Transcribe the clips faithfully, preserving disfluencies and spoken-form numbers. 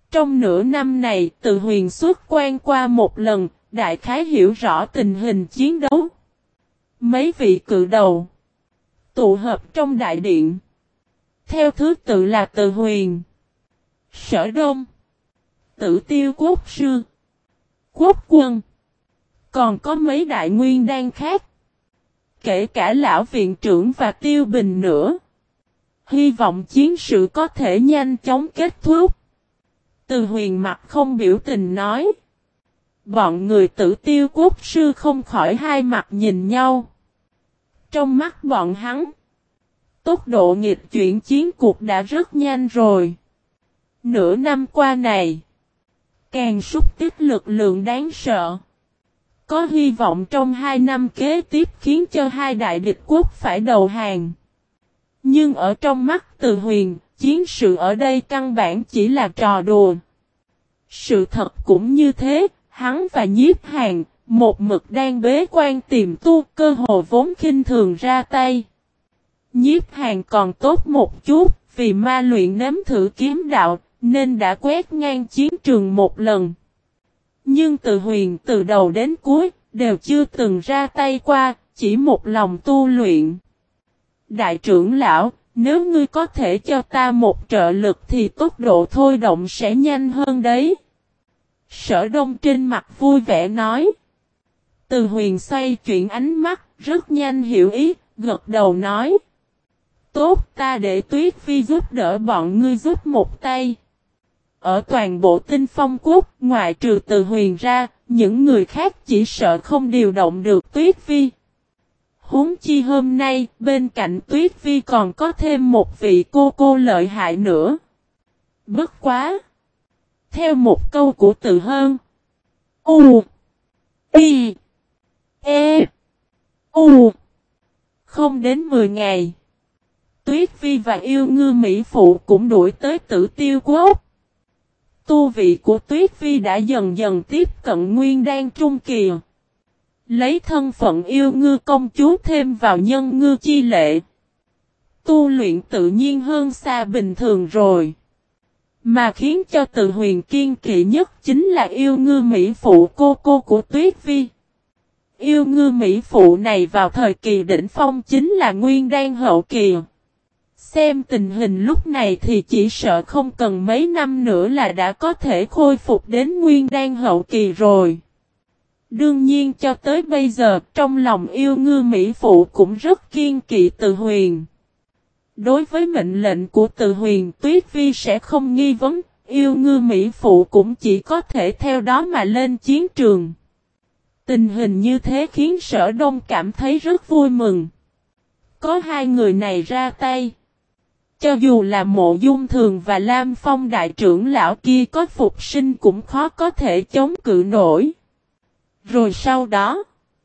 Trong nửa năm này, Từ Huyền xuất quan qua một lần, đại khái hiểu rõ tình hình chiến đấu. Mấy vị cự đầu tụ hợp trong đại điện. Theo thứ tự là Từ Huyền, Sở Đông, Tử Tiêu Quốc Sư, Quốc Quân. Còn có mấy đại nguyên đan khác. Kể cả lão viện trưởng và Tiêu Bình nữa. Hy vọng chiến sự có thể nhanh chóng kết thúc. Từ Huyền mặt không biểu tình nói. Bọn người Tử Tiêu Quốc Sư không khỏi hai mặt nhìn nhau. Trong mắt bọn hắn, tốc độ nghịch chuyển chiến cuộc đã rất nhanh rồi. Nửa năm qua này, càng xúc tích lực lượng đáng sợ. Có hy vọng trong hai năm kế tiếp khiến cho hai đại địch quốc phải đầu hàng. Nhưng ở trong mắt Từ Huyền, chiến sự ở đây căn bản chỉ là trò đùa. Sự thật cũng như thế, hắn và Nhiếp Hàn, một mực đang bế quan tìm tu, cơ hồ vốn khinh thường ra tay. Nhiếp Hàn còn tốt một chút, vì ma luyện nếm thử kiếm đạo, nên đã quét ngang chiến trường một lần. Nhưng Từ Huyền từ đầu đến cuối, đều chưa từng ra tay qua, chỉ một lòng tu luyện. Đại trưởng lão, nếu ngươi có thể cho ta một trợ lực thì tốc độ thôi động sẽ nhanh hơn đấy. Sở Đông trên mặt vui vẻ nói. Từ Huyền xoay chuyển ánh mắt, rất nhanh hiểu ý, gật đầu nói. Tốt, ta để Tuyết Phi giúp đỡ bọn ngươi giúp một tay. Ở toàn bộ Tinh Phong Quốc, ngoại trừ Từ Huyền ra, những người khác chỉ sợ không điều động được Tuyết Phi. Huống chi hôm nay, bên cạnh Tuyết Phi còn có thêm một vị cô cô lợi hại nữa. Bất quá! Theo một câu của Từ Hơn. U. Y. E. U. Không đến mười ngày. Tuyết Phi và yêu ngư Mỹ Phụ cũng đuổi tới Tử Tiêu Quốc. Tu vị của Tuyết Phi đã dần dần tiếp cận nguyên đan trung kỳ. Lấy thân phận yêu ngư công chúa thêm vào nhân ngư chi lệ. Tu luyện tự nhiên hơn xa bình thường rồi. Mà khiến cho Từ Huyền kiên kỵ nhất chính là yêu ngư Mỹ Phụ cô cô của Tuyết Phi. Yêu ngư Mỹ Phụ này vào thời kỳ đỉnh phong chính là nguyên đan hậu kỳ. Xem tình hình lúc này thì chỉ sợ không cần mấy năm nữa là đã có thể khôi phục đến nguyên đan hậu kỳ rồi. Đương nhiên cho tới bây giờ trong lòng yêu ngư Mỹ Phụ cũng rất kiên kỵ Từ Huyền. Đối với mệnh lệnh của Từ Huyền, Tuyết Phi sẽ không nghi vấn, yêu ngư Mỹ Phụ cũng chỉ có thể theo đó mà lên chiến trường. Tình hình như thế khiến Sở Đông cảm thấy rất vui mừng. Có hai người này ra tay. Cho dù là Mộ Dung Thường và Lam Phong đại trưởng lão kia có phục sinh cũng khó có thể chống cự nổi. Rồi sau đó,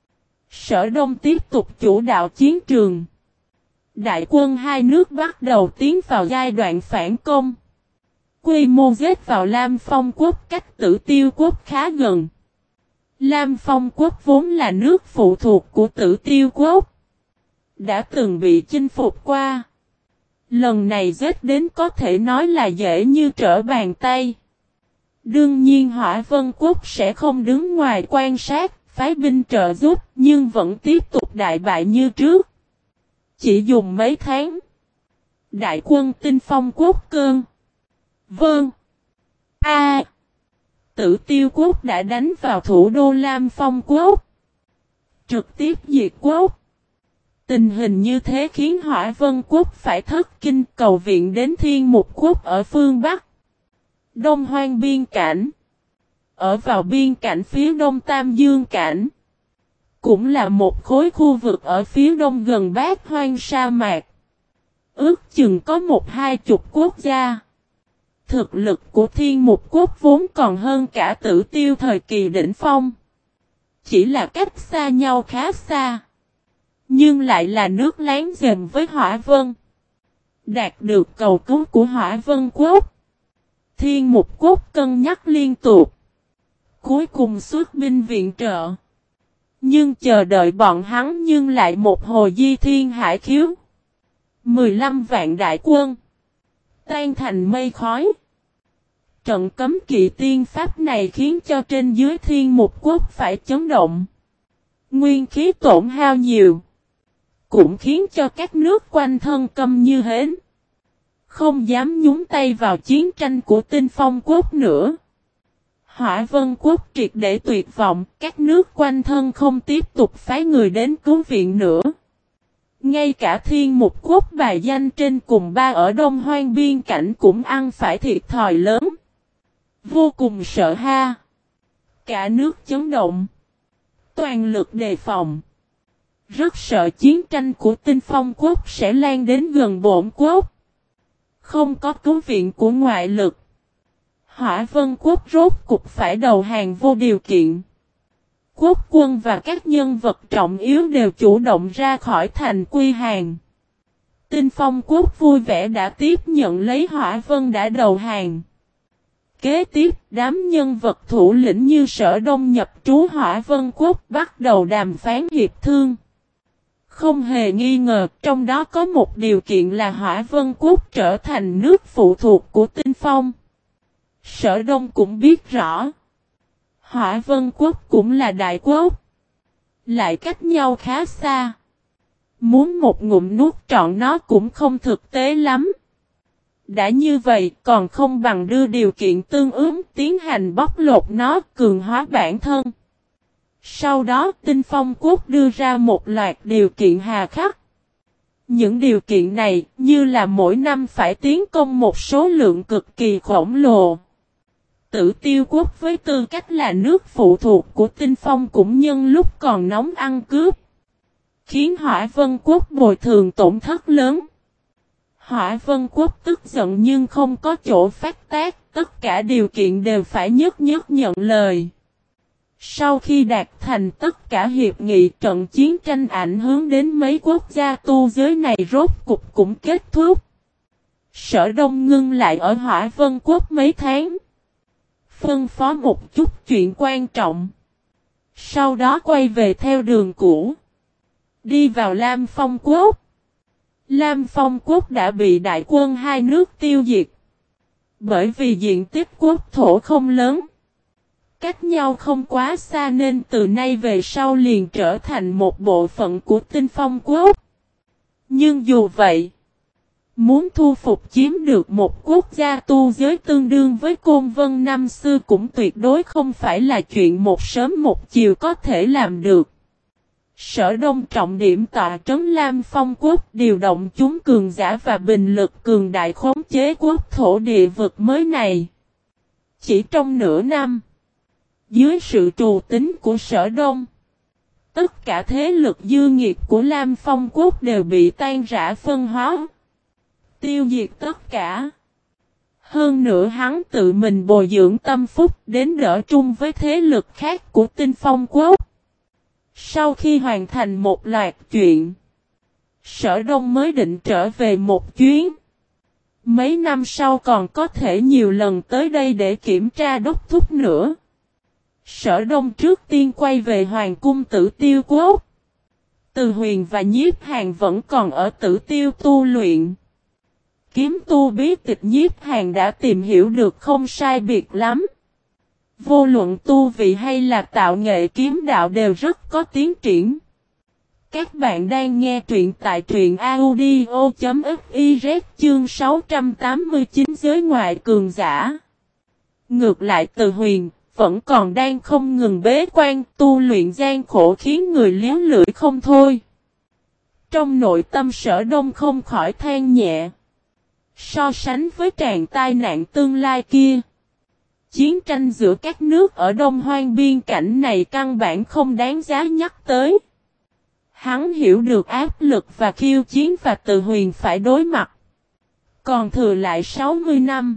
Sở Đông tiếp tục chủ đạo chiến trường. Đại quân hai nước bắt đầu tiến vào giai đoạn phản công. Quy mô giết vào Lam Phong quốc cách Tử Tiêu quốc khá gần. Lam Phong quốc vốn là nước phụ thuộc của Tử Tiêu quốc. Đã từng bị chinh phục qua. Lần này giết đến có thể nói là dễ như trở bàn tay. Đương nhiên Hỏa Vân quốc sẽ không đứng ngoài quan sát, phái binh trợ giúp, nhưng vẫn tiếp tục đại bại như trước. Chỉ dùng mấy tháng. Đại quân Tinh Phong quốc cơn. Vâng. A. À. Tử Tiêu quốc đã đánh vào thủ đô Lam Phong quốc. Trực tiếp diệt quốc. Tình hình như thế khiến Hỏa Vân quốc phải thất kinh cầu viện đến Thiên Mục quốc ở phương Bắc. Đông Hoang biên cảnh. Ở vào biên cảnh phía đông Tam Dương cảnh. Cũng là một khối khu vực ở phía đông gần Bát Hoang sa mạc. Ước chừng có một hai chục quốc gia. Thực lực của Thiên Mục quốc vốn còn hơn cả Tử Tiêu thời kỳ đỉnh phong. Chỉ là cách xa nhau khá xa. Nhưng lại là nước láng giềng với Hỏa Vân. Đạt được cầu cứu của Hỏa Vân quốc. Thiên Mục quốc cân nhắc liên tục. Cuối cùng xuất binh viện trợ. Nhưng chờ đợi bọn hắn nhưng lại một hồi di thiên hải khiếu. mười lăm vạn đại quân. Tan thành mây khói. Trận cấm kỵ tiên pháp này khiến cho trên dưới Thiên Mục Quốc phải chấn động. Nguyên khí tổn hao nhiều. Cũng khiến cho các nước quanh thân câm như hến. Không dám nhúng tay vào chiến tranh của Tinh Phong Quốc nữa. Hỏa Vân Quốc triệt để tuyệt vọng, các nước quanh thân không tiếp tục phái người đến cứu viện nữa. Ngay cả Thiên Mục Quốc bài danh trên cùng ba ở Đông Hoang biên cảnh cũng ăn phải thiệt thòi lớn. Vô cùng sợ ha. Cả nước chấn động. Toàn lực đề phòng. Rất sợ chiến tranh của Tinh Phong Quốc sẽ lan đến gần Bổn Quốc. Không có cứu viện của ngoại lực. Hỏa Vân Quốc rốt cục phải đầu hàng vô điều kiện. Quốc quân và các nhân vật trọng yếu đều chủ động ra khỏi thành quy hàng. Tinh Phong Quốc vui vẻ đã tiếp nhận lấy Hỏa Vân đã đầu hàng. Kế tiếp, đám nhân vật thủ lĩnh như Sở Đông nhập trú Hỏa Vân Quốc bắt đầu đàm phán hiệp thương. Không hề nghi ngờ, trong đó có một điều kiện là Hỏa Vân Quốc trở thành nước phụ thuộc của Tinh Phong. Sở Đông cũng biết rõ. Hỏa Vân Quốc cũng là đại quốc. Lại cách nhau khá xa. Muốn một ngụm nuốt trọn nó cũng không thực tế lắm. Đã như vậy còn không bằng đưa điều kiện tương ứng tiến hành bóc lột nó cường hóa bản thân. Sau đó Tinh Phong Quốc đưa ra một loạt điều kiện hà khắc. Những điều kiện này như là mỗi năm phải tiến công một số lượng cực kỳ khổng lồ. Tử Tiêu Quốc với tư cách là nước phụ thuộc của Tinh Phong cũng nhân lúc còn nóng ăn cướp. Khiến Hỏa Vân Quốc bồi thường tổn thất lớn. Hỏa Vân Quốc tức giận nhưng không có chỗ phát tác, tất cả điều kiện đều phải nhất nhất nhận lời. Sau khi đạt thành tất cả hiệp nghị, trận chiến tranh ảnh hưởng đến mấy quốc gia tu giới này rốt cục cũng kết thúc. Sở Đông ngưng lại ở Hỏa Vân Quốc mấy tháng. Phân phó một chút chuyện quan trọng. Sau đó quay về theo đường cũ. Đi vào Lam Phong Quốc. Lam Phong Quốc đã bị đại quân hai nước tiêu diệt. Bởi vì diện tích quốc thổ không lớn. Cách nhau không quá xa nên từ nay về sau liền trở thành một bộ phận của Tinh Phong Quốc. Nhưng dù vậy, muốn thu phục chiếm được một quốc gia tu giới tương đương với Côn Vân năm xưa cũng tuyệt đối không phải là chuyện một sớm một chiều có thể làm được. Sở Đông trọng điểm tọa trấn Lam Phong Quốc điều động chúng cường giả và bình lực cường đại khống chế quốc thổ địa vực mới này. Chỉ trong nửa năm, dưới sự trù tính của Sở Đông, tất cả thế lực dư nghiệt của Lam Phong Quốc đều bị tan rã phân hóa. Tiêu diệt tất cả. Hơn nữa hắn tự mình bồi dưỡng tâm phúc đến đỡ chung với thế lực khác của Tinh Phong Quốc. Sau khi hoàn thành một loạt chuyện, Sở Đông mới định trở về một chuyến. Mấy năm sau còn có thể nhiều lần tới đây để kiểm tra đốc thúc nữa. Sở Đông trước tiên quay về Hoàng cung Tử Tiêu Quốc. Từ Huyền và Nhiếp Hàn vẫn còn ở Tử Tiêu tu luyện. Kiếm tu bí tịch Nhiếp Hàn đã tìm hiểu được không sai biệt lắm. Vô luận tu vị hay là tạo nghệ kiếm đạo đều rất có tiến triển. Các bạn đang nghe truyện tại truyện audio.fiz chương sáu trăm tám mươi chín giới ngoại cường giả. Ngược lại Từ Huyền vẫn còn đang không ngừng bế quan tu luyện gian khổ khiến người liếu lưỡi không thôi. Trong nội tâm Sở Đông không khỏi than nhẹ. So sánh với tràn tai nạn tương lai kia, chiến tranh giữa các nước ở Đông Hoang biên cảnh này căn bản không đáng giá nhắc tới. Hắn hiểu được áp lực và khiêu chiến và Từ Huyền phải đối mặt. Còn thừa lại sáu mươi năm.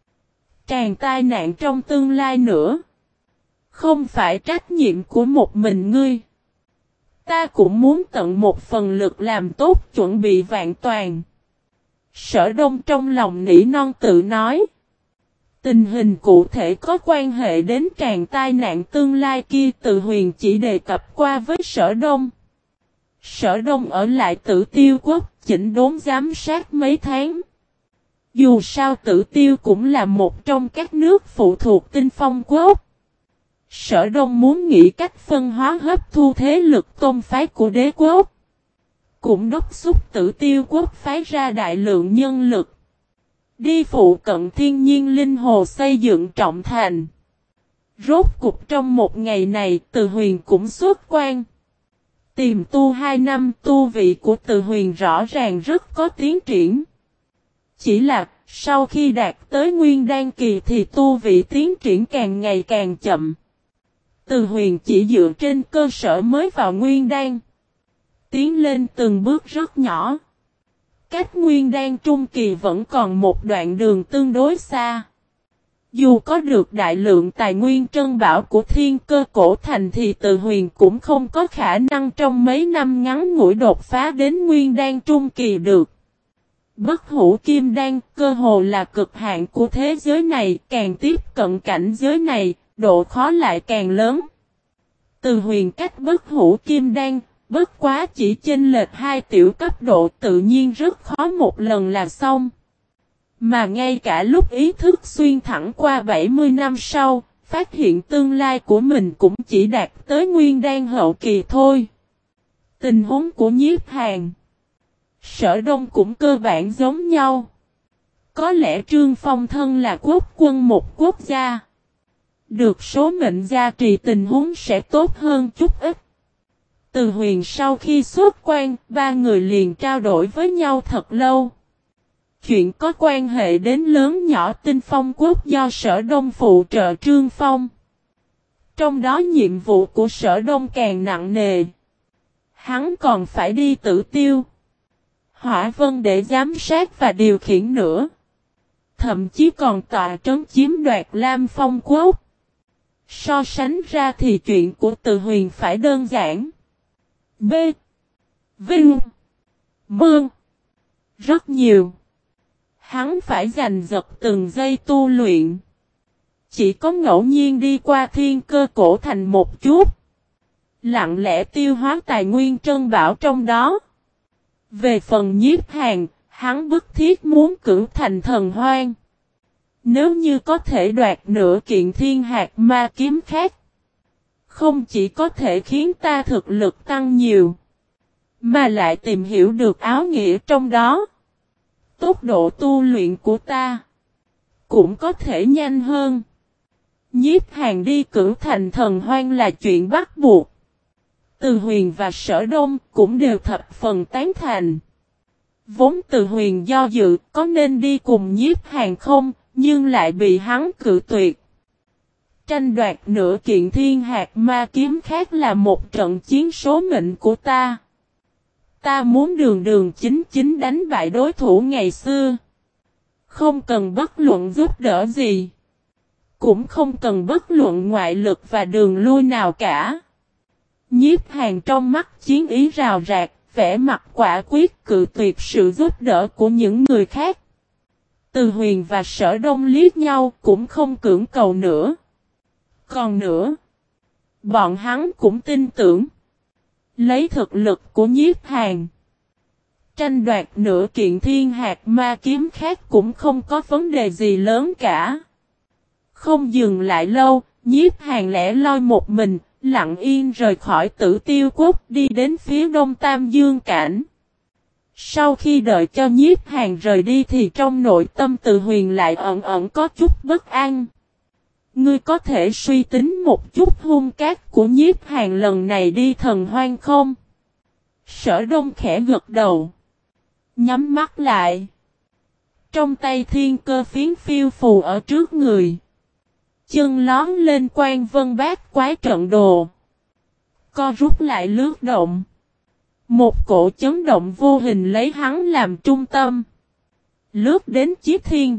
Tràn tai nạn trong tương lai nữa. Không phải trách nhiệm của một mình ngươi. Ta cũng muốn tận một phần lực làm tốt chuẩn bị vạn toàn. Sở Đông trong lòng nỉ non tự nói. Tình hình cụ thể có quan hệ đến tràn tai nạn tương lai kia Từ Huyền chỉ đề cập qua với Sở Đông. Sở Đông ở lại Tử Tiêu Quốc chỉnh đốn giám sát mấy tháng. Dù sao Tử Tiêu cũng là một trong các nước phụ thuộc Tinh Phong Quốc. Sở Đông muốn nghĩ cách phân hóa hấp thu thế lực tôn phái của đế quốc. Cũng đốc thúc Tử Tiêu Quốc phái ra đại lượng nhân lực. Đi phụ cận thiên nhiên linh hồ xây dựng trọng thành. Rốt cục trong một ngày này Từ Huyền cũng xuất quan. Tìm tu hai năm tu vị của Từ Huyền rõ ràng rất có tiến triển. Chỉ là sau khi đạt tới nguyên đan kỳ thì tu vị tiến triển càng ngày càng chậm. Từ Huyền chỉ dựa trên cơ sở mới vào nguyên đan. Tiến lên từng bước rất nhỏ. Cách nguyên đan trung kỳ vẫn còn một đoạn đường tương đối xa. Dù có được đại lượng tài nguyên trân bảo của Thiên Cơ Cổ Thành thì Từ Huyền cũng không có khả năng trong mấy năm ngắn ngủi đột phá đến nguyên đan trung kỳ được. Bất hủ kim đan cơ hồ là cực hạn của thế giới này, càng tiếp cận cảnh giới này, độ khó lại càng lớn. Từ Huyền cách bất hủ kim đan, bất quá chỉ chênh lệch hai tiểu cấp độ tự nhiên rất khó một lần là xong. Mà ngay cả lúc ý thức xuyên thẳng qua bảy mươi năm sau, phát hiện tương lai của mình cũng chỉ đạt tới nguyên đan hậu kỳ thôi. Tình huống của Nhiếp Hàn, Sở Đông cũng cơ bản giống nhau. Có lẽ Trương Phong thân là quốc quân một quốc gia. Được số mệnh gia trì tình huống sẽ tốt hơn chút ít. Từ Huyền sau khi xuất quan, ba người liền trao đổi với nhau thật lâu. Chuyện có quan hệ đến lớn nhỏ Tinh Phong Quốc do Sở Đông phụ trợ Trương Phong. Trong đó nhiệm vụ của Sở Đông càng nặng nề. Hắn còn phải đi Tử Tiêu, Hỏa Vân để giám sát và điều khiển nữa. Thậm chí còn tọa trấn chiếm đoạt Lam Phong Quốc. So sánh ra thì chuyện của Từ Huyền phải đơn giản. B. Vinh. Mương. Rất nhiều. Hắn phải giành giật từng giây tu luyện. Chỉ có ngẫu nhiên đi qua Thiên Cơ Cổ Thành một chút. Lặng lẽ tiêu hóa tài nguyên trân bảo trong đó. Về phần Nhiếp Hàn, hắn bức thiết muốn cử thành thần hoang. Nếu như có thể đoạt nửa kiện thiên hạt ma kiếm khác. Không chỉ có thể khiến ta thực lực tăng nhiều. Mà lại tìm hiểu được áo nghĩa trong đó. Tốc độ tu luyện của ta cũng có thể nhanh hơn. Nhiếp Hàn đi cử thành thần hoang là chuyện bắt buộc. Từ Huyền và Sở Đông cũng đều thập phần tán thành. Vốn Từ Huyền do dự có nên đi cùng Nhiếp Hàn không, nhưng lại bị hắn cự tuyệt. Tranh đoạt nửa kiện thiên hạt ma kiếm khác là một trận chiến số mệnh của ta. Ta muốn đường đường chính chính đánh bại đối thủ ngày xưa. Không cần bất luận giúp đỡ gì. Cũng không cần bất luận ngoại lực và đường lui nào cả. Nhiếp Hàn trong mắt chiến ý rào rạc, vẻ mặt quả quyết cự tuyệt sự giúp đỡ của những người khác. Từ Huyền và Sở Đông liếc nhau cũng không cưỡng cầu nữa. Còn nữa, bọn hắn cũng tin tưởng. Lấy thực lực của Nhiếp Hàn, tranh đoạt nửa kiện thiên hạt ma kiếm khác cũng không có vấn đề gì lớn cả. Không dừng lại lâu, Nhiếp Hàn lẻ loi một mình, lặng yên rời khỏi Tử Tiêu Quốc đi đến phía đông Tam Dương Cảnh. Sau khi đợi cho Nhiếp Hàn rời đi thì trong nội tâm Từ Huyền lại ẩn ẩn có chút bất an. Ngươi có thể suy tính một chút hung cát của Nhiếp Hàn lần này đi thần hoang không? Sở Đông khẽ gật đầu. Nhắm mắt lại. Trong tay thiên cơ phiến phiêu phù ở trước người. Chân lón lên quan vân bát quái trận đồ. Co rút lại lướt động. Một cổ chấn động vô hình lấy hắn làm trung tâm. Lướt đến Chiết Thiên.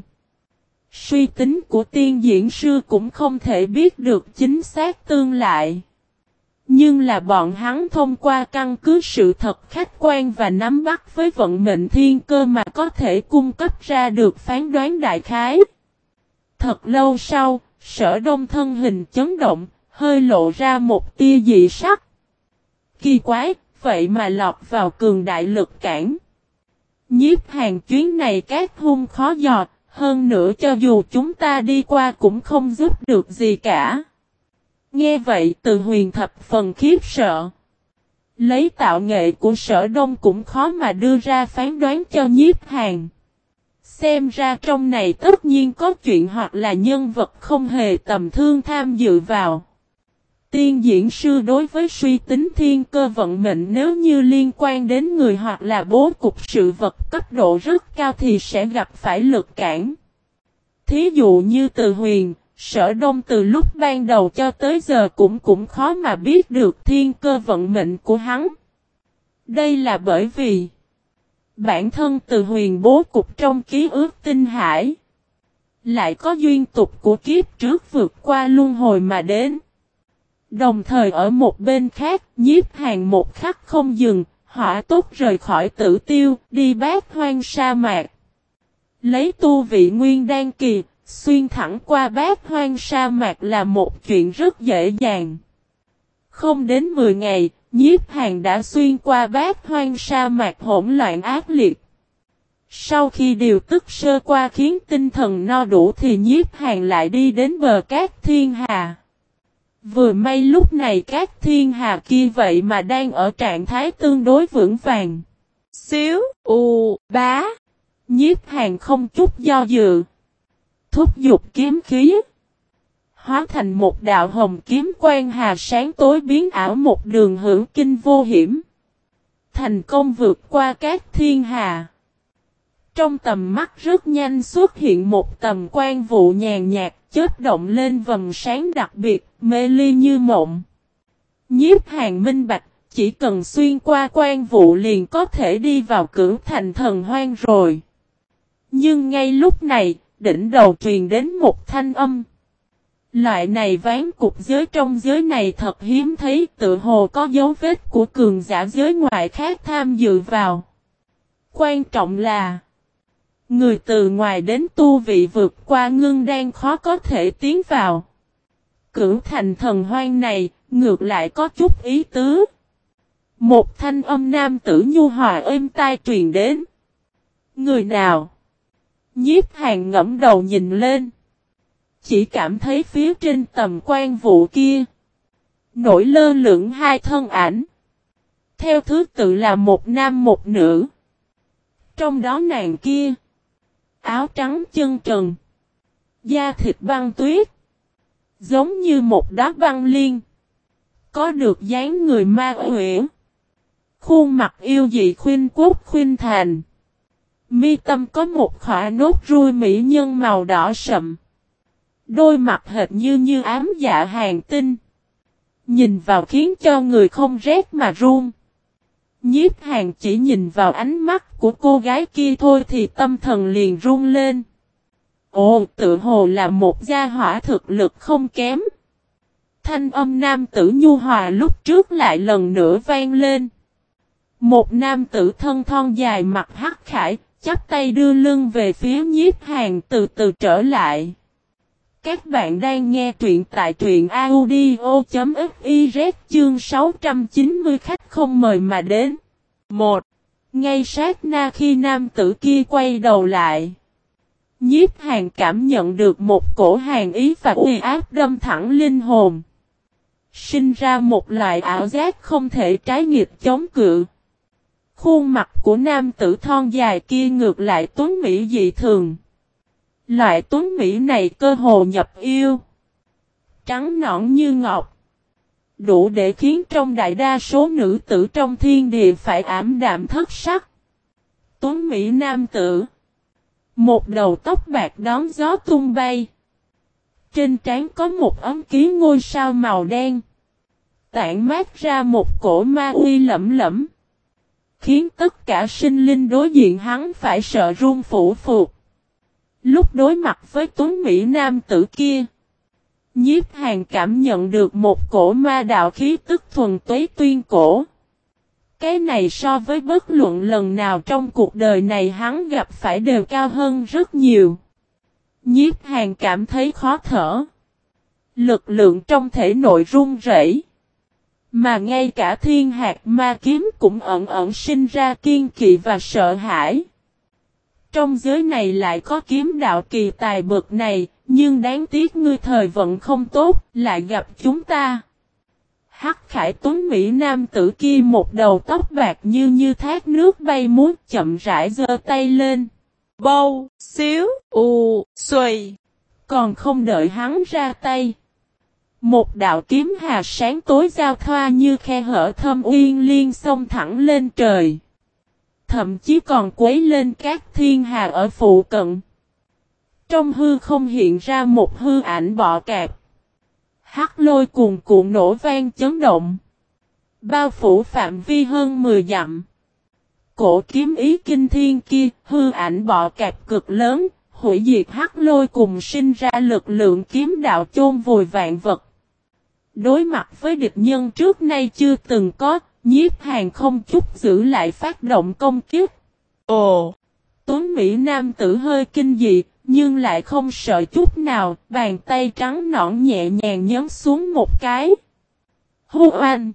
Suy tính của tiên diễn sư cũng không thể biết được chính xác tương lại. Nhưng là bọn hắn thông qua căn cứ sự thật khách quan và nắm bắt với vận mệnh thiên cơ mà có thể cung cấp ra được phán đoán đại khái. Thật lâu sau, Sở Đông thân hình chấn động, hơi lộ ra một tia dị sắc. Kỳ quái, vậy mà lọt vào cường đại lực cản. Nhiếp Hàn chuyến này cát hung khó dò, hơn nữa cho dù chúng ta đi qua cũng không giúp được gì cả. Nghe vậy Từ Huyền thập phần khiếp sợ. Lấy tạo nghệ của Sở Đông cũng khó mà đưa ra phán đoán cho Nhiếp Hàn. Xem ra trong này tất nhiên có chuyện hoặc là nhân vật không hề tầm thường tham dự vào. Tiên diễn sư đối với suy tính thiên cơ vận mệnh nếu như liên quan đến người hoặc là bố cục sự vật cấp độ rất cao thì sẽ gặp phải lực cản. Thí dụ như Từ Huyền, Sở Đông từ lúc ban đầu cho tới giờ cũng cũng khó mà biết được thiên cơ vận mệnh của hắn. Đây là bởi vì bản thân Từ Huyền bố cục trong ký ức tinh hải lại có duyên tục của kiếp trước vượt qua luân hồi mà đến. Đồng thời ở một bên khác, Nhiếp Hàn một khắc không dừng, hỏa tốc rời khỏi Tử Tiêu, đi Bát Hoang sa mạc. Lấy tu vị nguyên đan kỳ, xuyên thẳng qua Bát Hoang sa mạc là một chuyện rất dễ dàng. Không đến mười ngày, Nhiếp Hàn đã xuyên qua Bát Hoang sa mạc hỗn loạn ác liệt. Sau khi điều tức sơ qua khiến tinh thần no đủ thì Nhiếp Hàn lại đi đến bờ cát thiên hà. Vừa may lúc này các thiên hà kia vậy mà đang ở trạng thái tương đối vững vàng. Xíu, u, bá. Nhiếp Hàn không chút do dự. Thúc giục kiếm khí. Hóa thành một đạo hồng kiếm quang hà sáng tối biến ảo một đường hữu kinh vô hiểm. Thành công vượt qua các thiên hà. Trong tầm mắt rất nhanh xuất hiện một tầm quang vụ nhàn nhạt chớp động lên vầng sáng đặc biệt, mê ly như mộng. Nhiếp Hàn minh bạch, chỉ cần xuyên qua quang vụ liền có thể đi vào Cửu Thành Thần Hoang rồi. Nhưng ngay lúc này, đỉnh đầu truyền đến một thanh âm. Loại này ván cục giới trong giới này thật hiếm thấy, tự hồ có dấu vết của cường giả giới ngoại khác tham dự vào. Quan trọng là người từ ngoài đến tu vị vượt qua ngưng đan khó có thể tiến vào. Cửu Thành Thần Hoang này, ngược lại có chút ý tứ. Một thanh âm nam tử nhu hòa êm tai truyền đến. Người nào? Nhiếp Hàn ngẫm đầu nhìn lên. Chỉ cảm thấy phía trên tầm quan vụ kia nổi lơ lửng hai thân ảnh. Theo thứ tự là một nam một nữ. Trong đó nàng kia áo trắng chân trần, da thịt băng tuyết, giống như một đóa băng liên, có được dáng người ma uyển, khuôn mặt yêu dị khuynh quốc khuynh thành, mi tâm có một khỏa nốt ruồi mỹ nhân màu đỏ sậm, đôi mặt hệt như như ám dạ hàng tinh, nhìn vào khiến cho người không rét mà run. Nhiếp Hàn chỉ nhìn vào ánh mắt của cô gái kia thôi thì tâm thần liền run lên. Ồ, tự hồ là một gia hỏa thực lực không kém. Thanh âm nam tử nhu hòa lúc trước lại lần nữa vang lên. Một nam tử thân thon dài mặt hắc khải, chắp tay đưa lưng về phía Nhiếp Hàn từ từ trở lại. Các bạn đang nghe truyện tại truyện audio chấm fiz chương sáu trăm chín mươi khách không mời mà đến. Một. Ngay sát na khi nam tử kia quay đầu lại, Nhiếp Hàn cảm nhận được một cổ hàn ý và uy áp đâm thẳng linh hồn. Sinh ra một loại ảo giác không thể trái nghịch chống cự. Khuôn mặt của nam tử thon dài kia ngược lại tuấn mỹ dị thường. Loại tuấn mỹ này cơ hồ nhập yêu. Trắng nõn như ngọc. Đủ để khiến trong đại đa số nữ tử trong thiên địa phải ảm đạm thất sắc. Tuấn mỹ nam tử. Một đầu tóc bạc đón gió tung bay. Trên trán có một ấm ký ngôi sao màu đen. Tản mát ra một cổ ma uy lẫm lẫm. Khiến tất cả sinh linh đối diện hắn phải sợ run phủ phục. Lúc đối mặt với tuấn mỹ nam tử kia, Nhiếp Hàn cảm nhận được một cổ ma đạo khí tức thuần túy tuyên cổ. Cái này so với bất luận lần nào trong cuộc đời này hắn gặp phải đều cao hơn rất nhiều. Nhiếp Hàn cảm thấy khó thở. Lực lượng trong thể nội run rẩy. Mà ngay cả thiên hạt ma kiếm cũng ẩn ẩn sinh ra kiên kỵ và sợ hãi. Trong giới này lại có kiếm đạo kỳ tài bậc này, nhưng đáng tiếc ngươi thời vận không tốt, lại gặp chúng ta. Hắc Khải Tuấn Mỹ nam tử kia một đầu tóc bạc như như thác nước bay múa chậm rãi giơ tay lên. Bâu, xíu, u, xuôi. Còn không đợi hắn ra tay. Một đạo kiếm hà sáng tối giao thoa như khe hở thâm uyên liên xông thẳng lên trời. Thậm chí còn quấy lên các thiên hà ở phụ cận. Trong hư không hiện ra một hư ảnh bọ cạp. Hắc lôi cuồn cuộn nổ vang chấn động. Bao phủ phạm vi hơn mười dặm. Cổ kiếm ý kinh thiên kia, hư ảnh bọ cạp cực lớn, hủy diệt hắc lôi cùng sinh ra lực lượng kiếm đạo chôn vùi vạn vật. Đối mặt với địch nhân trước nay chưa từng có, Nhiếp Hàn không chút giữ lại phát động công kích. Ồ! Tuấn Mỹ nam tử hơi kinh dị, nhưng lại không sợ chút nào, bàn tay trắng nõn nhẹ nhàng nhấn xuống một cái. Hô oanh!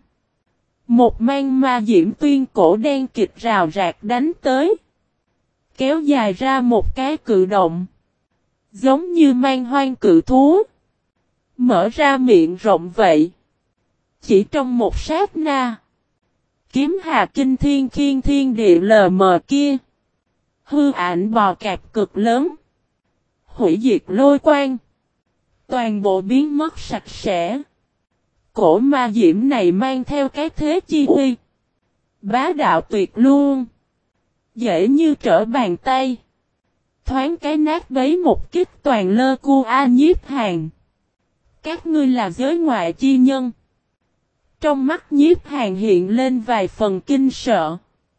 Một mang ma diễm tuyên cổ đen kịch rào rạc đánh tới. Kéo dài ra một cái cự động. Giống như mang hoang cự thú. Mở ra miệng rộng vậy. Chỉ trong một sát na. Kiếm hà kinh thiên khiên thiên địa lờ mờ kia. Hư ảnh bò cạp cực lớn. Hủy diệt lôi quang. Toàn bộ biến mất sạch sẽ. Cổ ma diễm này mang theo cái thế chi uy. Bá đạo tuyệt luôn. Dễ như trở bàn tay. Thoáng cái nát bấy một kích toàn lơ cu a Nhiếp Hàn. Các ngươi là giới ngoại chi nhân. Trong mắt Nhiếp Hàn hiện lên vài phần kinh sợ.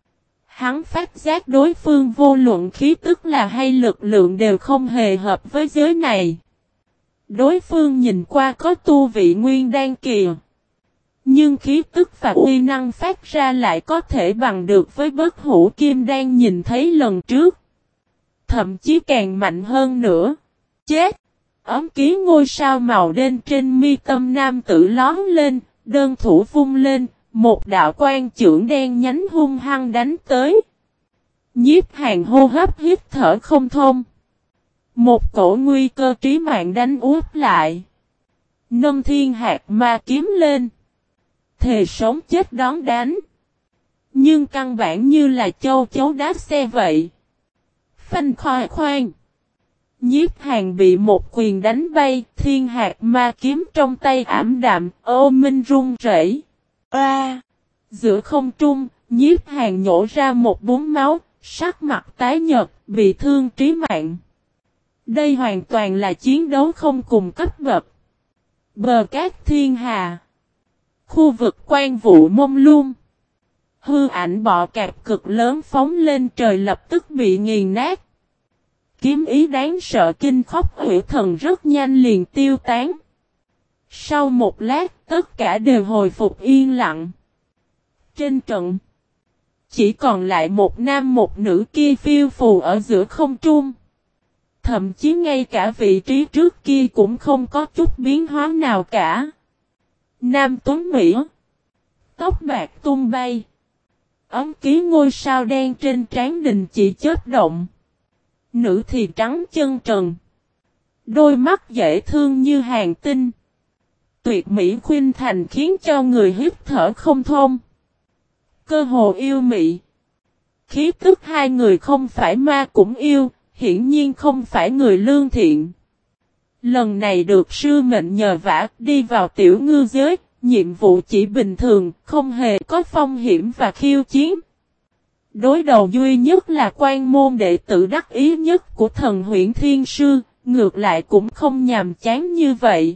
Hắn phát giác đối phương vô luận khí tức là hay lực lượng đều không hề hợp với giới này. Đối phương nhìn qua có tu vị nguyên đan kỳ. Nhưng khí tức và uy năng phát ra lại có thể bằng được với bất hủ kim đan nhìn thấy lần trước. Thậm chí càng mạnh hơn nữa. Chết! Ấm ký ngôi sao màu đen trên mi tâm nam tử lón lên, đơn thủ vung lên, một đạo quang chưởng đen nhánh hung hăng đánh tới. Nhiếp Hàn hô hấp hít thở không thông. Một cổ nguy cơ trí mạng đánh úp lại. Nâng thiên hạt ma kiếm lên. Thề sống chết đón đánh. Nhưng căn bản như là châu chấu đá xe vậy. Phanh khoai khoan. Nhiếp Hàn bị một quyền đánh bay, thiên hạt ma kiếm trong tay ảm đạm, ô minh run rẩy. A! Giữa không trung, Nhiếp Hàn nhổ ra một búng máu, sắc mặt tái nhợt, bị thương trí mạng. Đây hoàn toàn là chiến đấu không cùng cấp bậc. Bờ cát thiên hà. Khu vực quan vụ mông lung. Hư ảnh bọ cạp cực lớn phóng lên trời lập tức bị nghiền nát. Kiếm ý đáng sợ kinh khốc hủy thần rất nhanh liền tiêu tán. Sau một lát tất cả đều hồi phục yên lặng. Trên trận. Chỉ còn lại một nam một nữ kia phiêu phù ở giữa không trung. Thậm chí ngay cả vị trí trước kia cũng không có chút biến hóa nào cả. Nam tuấn Mỹ. Tóc bạc tung bay. Ấm ký ngôi sao đen trên trán đình chỉ chớp động. Nữ thì trắng chân trần. Đôi mắt dễ thương như hàng tinh. Tuyệt mỹ khuynh thành khiến cho người hít thở không thông. Cơ hồ yêu mị. Khí tức hai người không phải ma cũng yêu, hiển nhiên không phải người lương thiện. Lần này được sư mệnh nhờ vả đi vào tiểu ngư giới, nhiệm vụ chỉ bình thường, không hề có phong hiểm và khiêu chiến. Đối đầu duy nhất là quan môn đệ tử đắc ý nhất của thần Huyễn Thiên Sư, ngược lại cũng không nhàm chán như vậy.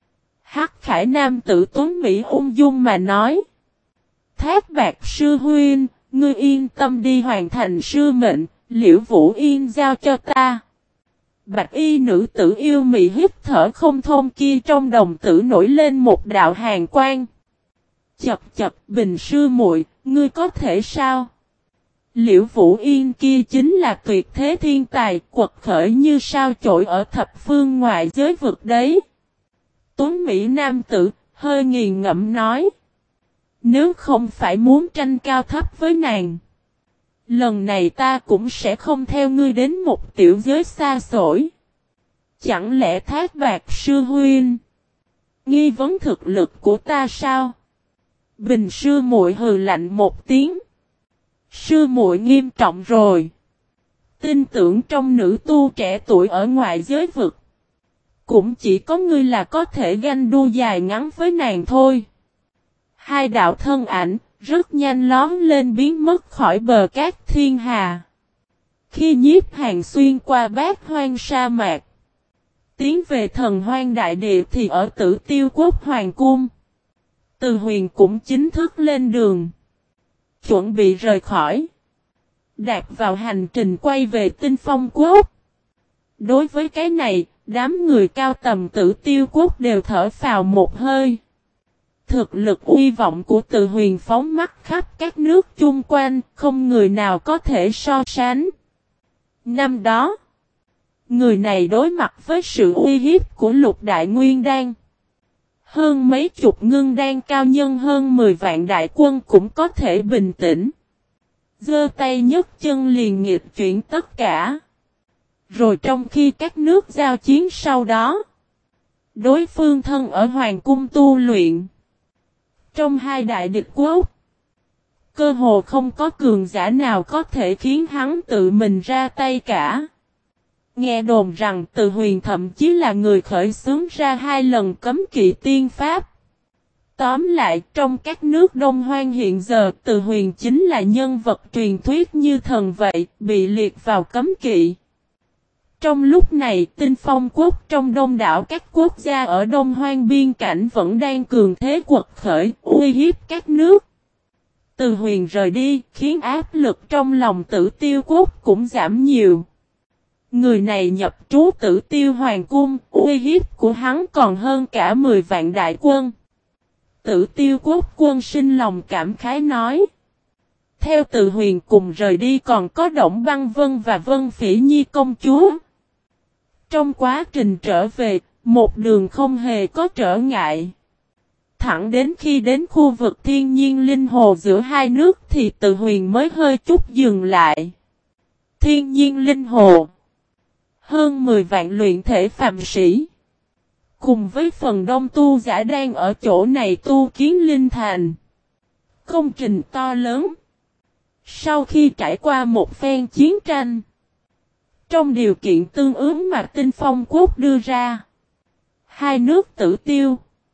Hắc Khải nam tử tuấn Mỹ ung dung mà nói. Thác bạc sư huynh, ngươi yên tâm đi hoàn thành sư mệnh, Liễu Vũ Yên giao cho ta. Bạch y nữ tử yêu mị hít thở không thông kia trong đồng tử nổi lên một đạo hàn quang. Chập chập bình sư muội, ngươi có thể sao? Liễu Vũ Yên kia chính là tuyệt thế thiên tài quật khởi như sao chổi ở thập phương ngoại giới vực đấy. Tuấn Mỹ nam tử hơi nghiền ngẫm nói. Nếu không phải muốn tranh cao thấp với nàng, Lần này ta cũng sẽ không theo ngươi đến một tiểu giới xa xổi. Chẳng lẽ Thác Bạt sư huynh nghi vấn thực lực của ta sao? Bình sư muội hừ lạnh một tiếng. Sư muội nghiêm trọng rồi. Tin tưởng trong nữ tu trẻ tuổi ở ngoại giới vực, cũng chỉ có ngươi là có thể ganh đua dài ngắn với nàng thôi. Hai đạo thân ảnh rất nhanh lóm lên biến mất khỏi bờ cát thiên hà. Khi Nhiếp Hàn xuyên qua bát hoang sa mạc, tiến về thần hoang đại địa thì ở Tử Tiêu Quốc Hoàng Cung, Từ Huyền cũng chính thức lên đường, chuẩn bị rời khỏi, đạp vào hành trình quay về Tinh Phong Quốc. Đối với cái này, đám người cao tầm Tử Tiêu Quốc đều thở phào một hơi. Thực lực uy vọng của Từ Huyền phóng mắt khắp các nước chung quanh, không người nào có thể so sánh. Năm đó, người này đối mặt với sự uy hiếp của Lục Đại Nguyên Đan. Hơn mấy chục ngưng đan cao nhân hơn mười vạn đại quân cũng có thể bình tĩnh. Giơ tay nhấc chân liền nghịch chuyển tất cả. Rồi trong khi các nước giao chiến sau đó, đối phương thân ở Hoàng Cung tu luyện. Trong hai đại địch quốc, cơ hồ không có cường giả nào có thể khiến hắn tự mình ra tay cả. Nghe đồn rằng Từ Huyền thậm chí là người khởi xướng ra hai lần cấm kỵ tiên pháp. Tóm lại, trong các nước Đông Hoang hiện giờ, Từ Huyền chính là nhân vật truyền thuyết như thần vậy, bị liệt vào cấm kỵ. Trong lúc này, Tinh Phong Quốc trong đông đảo các quốc gia ở Đông Hoang biên cảnh vẫn đang cường thế quật khởi, uy hiếp các nước. Từ Huyền rời đi, khiến áp lực trong lòng Tử Tiêu Quốc cũng giảm nhiều. Người này nhập trú Tử Tiêu Hoàng Cung, uy hiếp của hắn còn hơn cả mười vạn đại quân. Tử Tiêu Quốc quân sinh lòng cảm khái nói. Theo Từ Huyền cùng rời đi còn có Động Băng Vân và Vân Phỉ Nhi công chúa. Trong quá trình trở về, một đường không hề có trở ngại. Thẳng đến khi đến khu vực thiên nhiên linh hồ giữa hai nước thì Từ Huyền mới hơi chút dừng lại. Thiên nhiên linh hồ, hơn mười vạn luyện thể phàm sĩ, cùng với phần đông tu giả đang ở chỗ này tu kiến linh thành. Công trình to lớn. Sau khi trải qua một phen chiến tranh, trong điều kiện tương ứng mà Tinh Phong Quốc đưa ra, hai nước Tử Tiêu,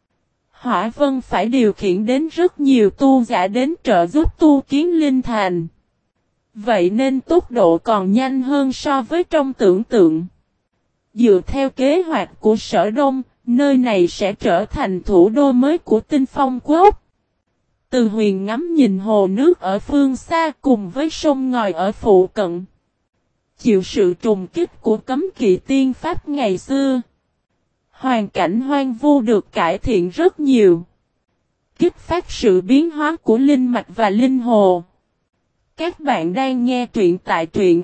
Hỏa Vân phải điều khiển đến rất nhiều tu giả đến trợ giúp tu kiến linh thành. Vậy nên tốc độ còn nhanh hơn so với trong tưởng tượng. Dựa theo kế hoạch của Sở Đông, nơi này sẽ trở thành thủ đô mới của Tinh Phong Quốc. Từ Huyền ngắm nhìn hồ nước ở phương xa cùng với sông ngòi ở phụ cận. Chịu sự trùng kích của cấm kỵ tiên pháp ngày xưa, hoàn cảnh hoang vu được cải thiện rất nhiều. Kích phát sự biến hóa của linh mạch và linh hồ. Các bạn đang nghe truyện tại truyện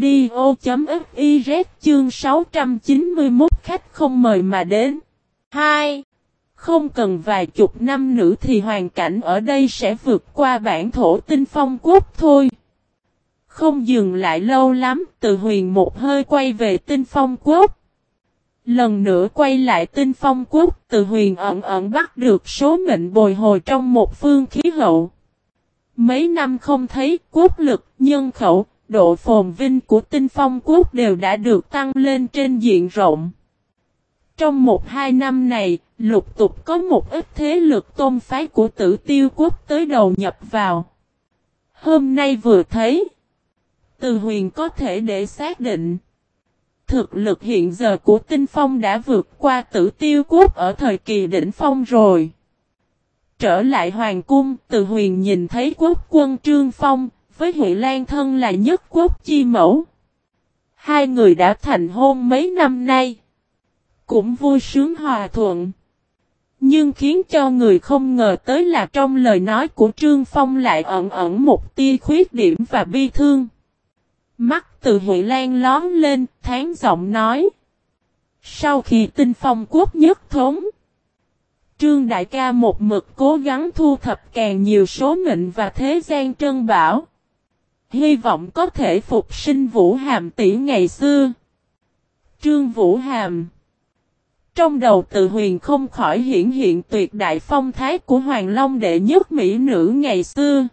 audio.fiz chương sáu trăm chín mươi mốt khách không mời mà đến. hai. Không cần vài chục năm nữa thì hoàn cảnh ở đây sẽ vượt qua bản thổ Tinh Phong Quốc thôi. Không dừng lại lâu lắm, Từ Huyền một hơi quay về Tinh Phong Quốc. Lần nữa quay lại Tinh Phong Quốc, Từ Huyền ẩn ẩn bắt được số mệnh bồi hồi trong một phương khí hậu. Mấy năm không thấy, quốc lực, nhân khẩu, độ phồn vinh của Tinh Phong Quốc đều đã được tăng lên trên diện rộng. Trong một hai năm này, lục tục có một ít thế lực tôn phái của Tử Tiêu Quốc tới đầu nhập vào. Hôm nay vừa thấy, Từ Huyền có thể để xác định, thực lực hiện giờ của Tinh Phong đã vượt qua Tử Tiêu Quốc ở thời kỳ đỉnh phong rồi. Trở lại Hoàng Cung, Từ Huyền nhìn thấy quốc quân Trương Phong, với Huệ Lan thân là nhất quốc chi mẫu. Hai người đã thành hôn mấy năm nay, cũng vui sướng hòa thuận. Nhưng khiến cho người không ngờ tới là trong lời nói của Trương Phong lại ẩn ẩn một tia khuyết điểm và bi thương. Mắt Từ Huệ Lan lón lên, tháng giọng nói. Sau khi Tinh Phong Quốc nhất thống, Trương đại ca một mực cố gắng thu thập càng nhiều số mệnh và thế gian trân bảo. hy vọng có thể phục sinh Vũ Hàm tỷ ngày xưa. Trương Vũ Hàm. Trong đầu Từ Huyền không khỏi hiển hiện tuyệt đại phong thái của Hoàng Long đệ nhất mỹ nữ ngày xưa.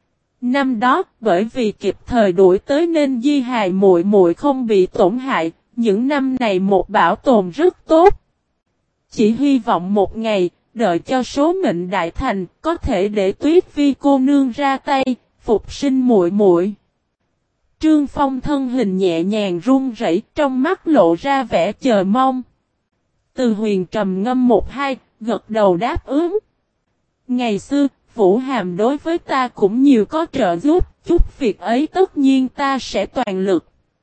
Năm đó, bởi vì kịp thời đuổi tới nên Di Hài muội muội không bị tổn hại, những năm này một bảo tồn rất tốt. Chỉ hy vọng một ngày, đợi cho số mệnh đại thành, có thể để Tuyết Vi cô nương ra tay, phục sinh muội muội. Trương Phong thân hình nhẹ nhàng run rẩy, trong mắt lộ ra vẻ chờ mong. Từ Huyền trầm ngâm một hai, gật đầu đáp ứng. Ngày xưa, Vũ Hàm đối với ta cũng nhiều có trợ giúp, chút việc ấy tất nhiên ta sẽ toàn lực.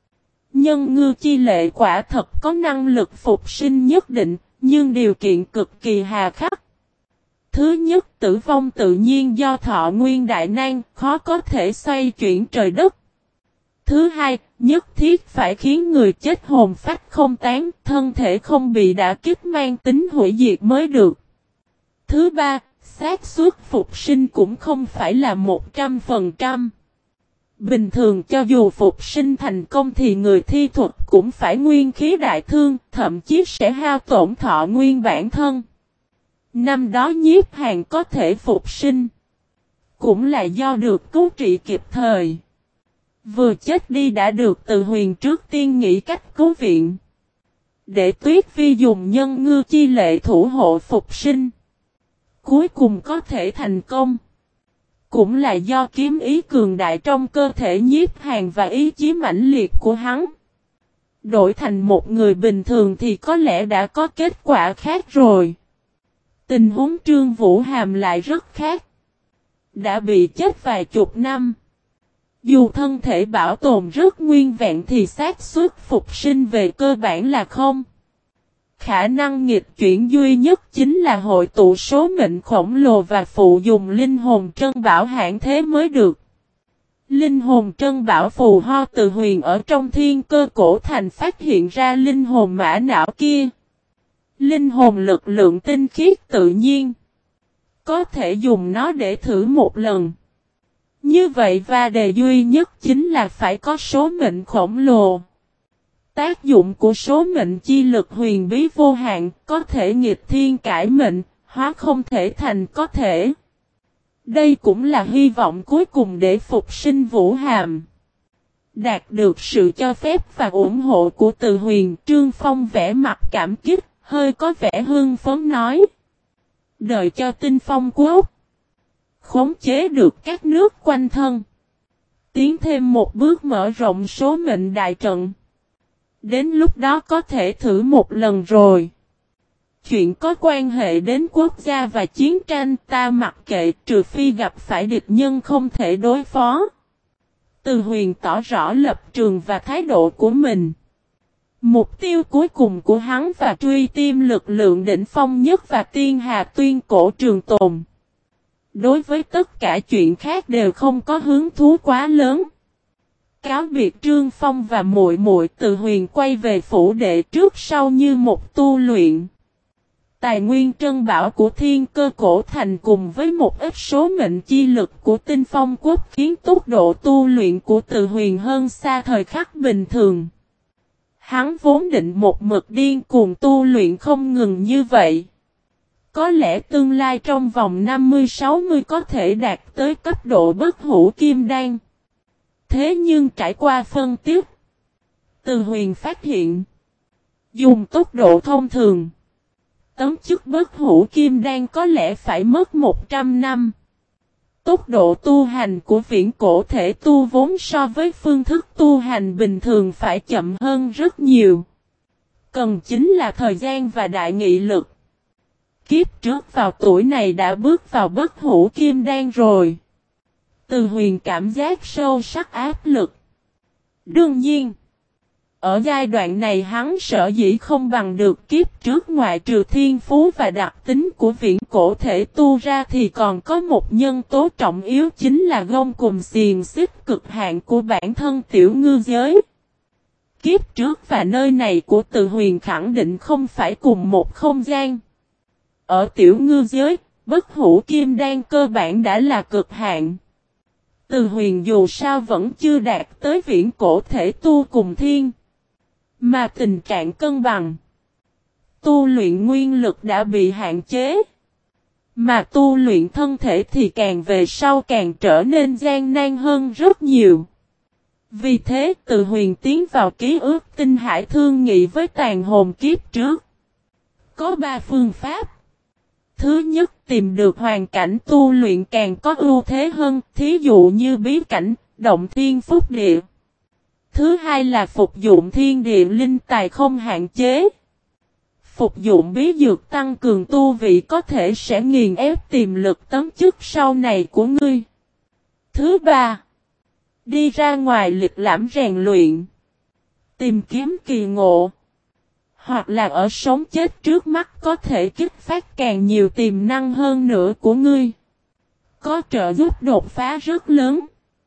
Nhân ngư chi lệ quả thật có năng lực phục sinh nhất định, nhưng điều kiện cực kỳ hà khắc. Thứ nhất, tử vong tự nhiên do thọ nguyên đại nan, khó có thể xoay chuyển trời đất. Thứ hai, nhất thiết phải khiến người chết hồn phách không tán, thân thể không bị đả kích mang tính hủy diệt mới được. Thứ ba, xác suất phục sinh cũng không phải là một trăm phần trăm. Bình thường cho dù phục sinh thành công thì người thi thuật cũng phải nguyên khí đại thương, thậm chí sẽ hao tổn thọ nguyên bản thân. Năm đó Nhiếp Hàn có thể phục sinh, cũng là do được cứu trị kịp thời. Vừa chết đi đã được Từ Huyền trước tiên nghĩ cách cứu viện. Để Tuyết Vi dùng nhân ngư chi lệ thủ hộ phục sinh, cuối cùng có thể thành công. Cũng là do kiếm ý cường đại trong cơ thể Nhiếp Hàn và ý chí mãnh liệt của hắn. Đổi thành một người bình thường thì có lẽ đã có kết quả khác rồi. Tình huống Trương Vũ Hàm lại rất khác. Đã bị chết vài chục năm. Dù thân thể bảo tồn rất nguyên vẹn thì xác suất phục sinh về cơ bản là không. Khả năng nghịch chuyển duy nhất chính là hội tụ số mệnh khổng lồ và phụ dùng linh hồn trân bảo hãn thế mới được. Linh hồn trân bảo phù ho Từ Huyền ở trong thiên cơ cổ thành phát hiện ra linh hồn mã não kia. Linh hồn lực lượng tinh khiết tự nhiên. Có thể dùng nó để thử một lần. Như vậy và đề duy nhất chính là phải có số mệnh khổng lồ. Tác dụng của số mệnh chi lực huyền bí vô hạn, có thể nghịch thiên cải mệnh, hóa không thể thành có thể. Đây cũng là hy vọng cuối cùng để phục sinh Vũ Hàm. Đạt được sự cho phép và ủng hộ của Từ Huyền, Trương Phong vẽ mặt cảm kích, hơi có vẻ hưng phấn nói. Đợi cho Tinh Phong Quốc khống chế được các nước quanh thân, tiến thêm một bước mở rộng số mệnh đại trận. Đến lúc đó có thể thử một lần rồi. Chuyện có quan hệ đến quốc gia và chiến tranh ta mặc kệ, trừ phi gặp phải địch nhân không thể đối phó. Từ Huyền tỏ rõ lập trường và thái độ của mình. Mục tiêu cuối cùng của hắn và truy tìm lực lượng đỉnh phong nhất và tiên hà tuyên cổ trường tồn. Đối với tất cả chuyện khác đều không có hứng thú quá lớn. Cáo biệt Trương Phong và muội muội, Từ Huyền quay về phủ đệ trước sau như một tu luyện. Tài nguyên trân bảo của thiên cơ cổ thành cùng với một ít số mệnh chi lực của Tinh Phong Quốc khiến tốc độ tu luyện của Từ Huyền hơn xa thời khắc bình thường. Hắn vốn định một mực điên cuồng tu luyện không ngừng như vậy. Có lẽ tương lai trong vòng năm mươi sáu mươi có thể đạt tới cấp độ bất hủ kim đan. Thế nhưng trải qua phân tích, Từ Huyền phát hiện, dùng tốc độ thông thường, tấm chức bất hủ kim đan có lẽ phải mất một trăm năm. Tốc độ tu hành của viễn cổ thể tu vốn so với phương thức tu hành bình thường phải chậm hơn rất nhiều. Cần chính là thời gian và đại nghị lực. Kiếp trước vào tuổi này đã bước vào bất hủ kim đan rồi. Từ Huyền cảm giác sâu sắc áp lực. Đương nhiên, ở giai đoạn này hắn sở dĩ không bằng được kiếp trước, ngoại trừ thiên phú và đặc tính của viễn cổ thể tu ra thì còn có một nhân tố trọng yếu chính là gông cùm xiềng xích cực hạn của bản thân tiểu ngư giới. Kiếp trước và nơi này của Từ Huyền khẳng định không phải cùng một không gian. Ở tiểu ngư giới, bất hủ kim đan cơ bản đã là cực hạn. Từ Huyền dù sao vẫn chưa đạt tới viễn cổ thể tu cùng thiên. Mà tình trạng cân bằng. Tu luyện nguyên lực đã bị hạn chế. Mà tu luyện thân thể thì càng về sau càng trở nên gian nan hơn rất nhiều. Vì thế Từ Huyền tiến vào ký ức tinh hải thương nghị với tàn hồn kiếp trước. Có ba phương pháp. Thứ nhất, tìm được hoàn cảnh tu luyện càng có ưu thế hơn, thí dụ như bí cảnh, động thiên phúc địa. Thứ hai là phục dụng thiên địa linh tài không hạn chế. Phục dụng bí dược tăng cường tu vị có thể sẽ nghiền ép tiềm lực tấn chức sau này của ngươi. Thứ ba, đi ra ngoài lịch lãm rèn luyện. Tìm kiếm kỳ ngộ. Hoặc là ở sống chết trước mắt có thể kích phát càng nhiều tiềm năng hơn nữa của ngươi. Có trợ giúp đột phá rất lớn.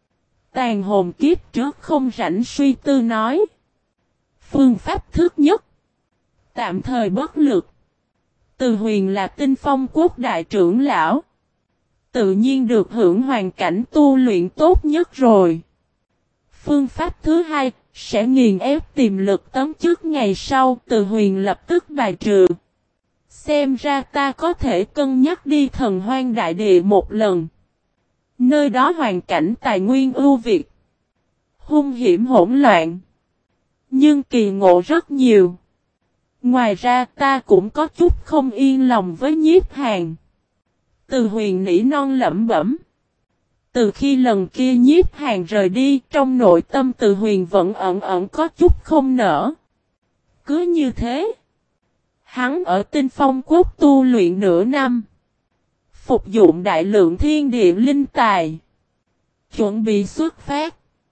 Tàn hồn kiếp trước không rảnh suy tư nói. Phương pháp thứ nhất. Tạm thời bất lực. Từ Huyền là Tinh Phong Quốc đại trưởng lão. Tự nhiên được hưởng hoàn cảnh tu luyện tốt nhất rồi. Phương pháp thứ hai. Sẽ nghiền ép tiềm lực tấn chức ngày sau. Từ Huyền lập tức bài trừ. Xem ra ta có thể cân nhắc đi Thần Hoang Đại Địa một lần. Nơi đó hoàn cảnh tài nguyên ưu việt. Hung hiểm hỗn loạn. Nhưng kỳ ngộ rất nhiều. Ngoài ra ta cũng có chút không yên lòng với Nhiếp Hàn. Từ Huyền nỉ non lẩm bẩm. Từ khi lần kia Nhiếp Hàn rời đi, trong nội tâm Từ Huyền vẫn ẩn ẩn có chút không nở. Cứ như thế, hắn ở Tinh Phong Quốc tu luyện nửa năm. Phục dụng đại lượng thiên địa linh tài. Chuẩn bị xuất phát.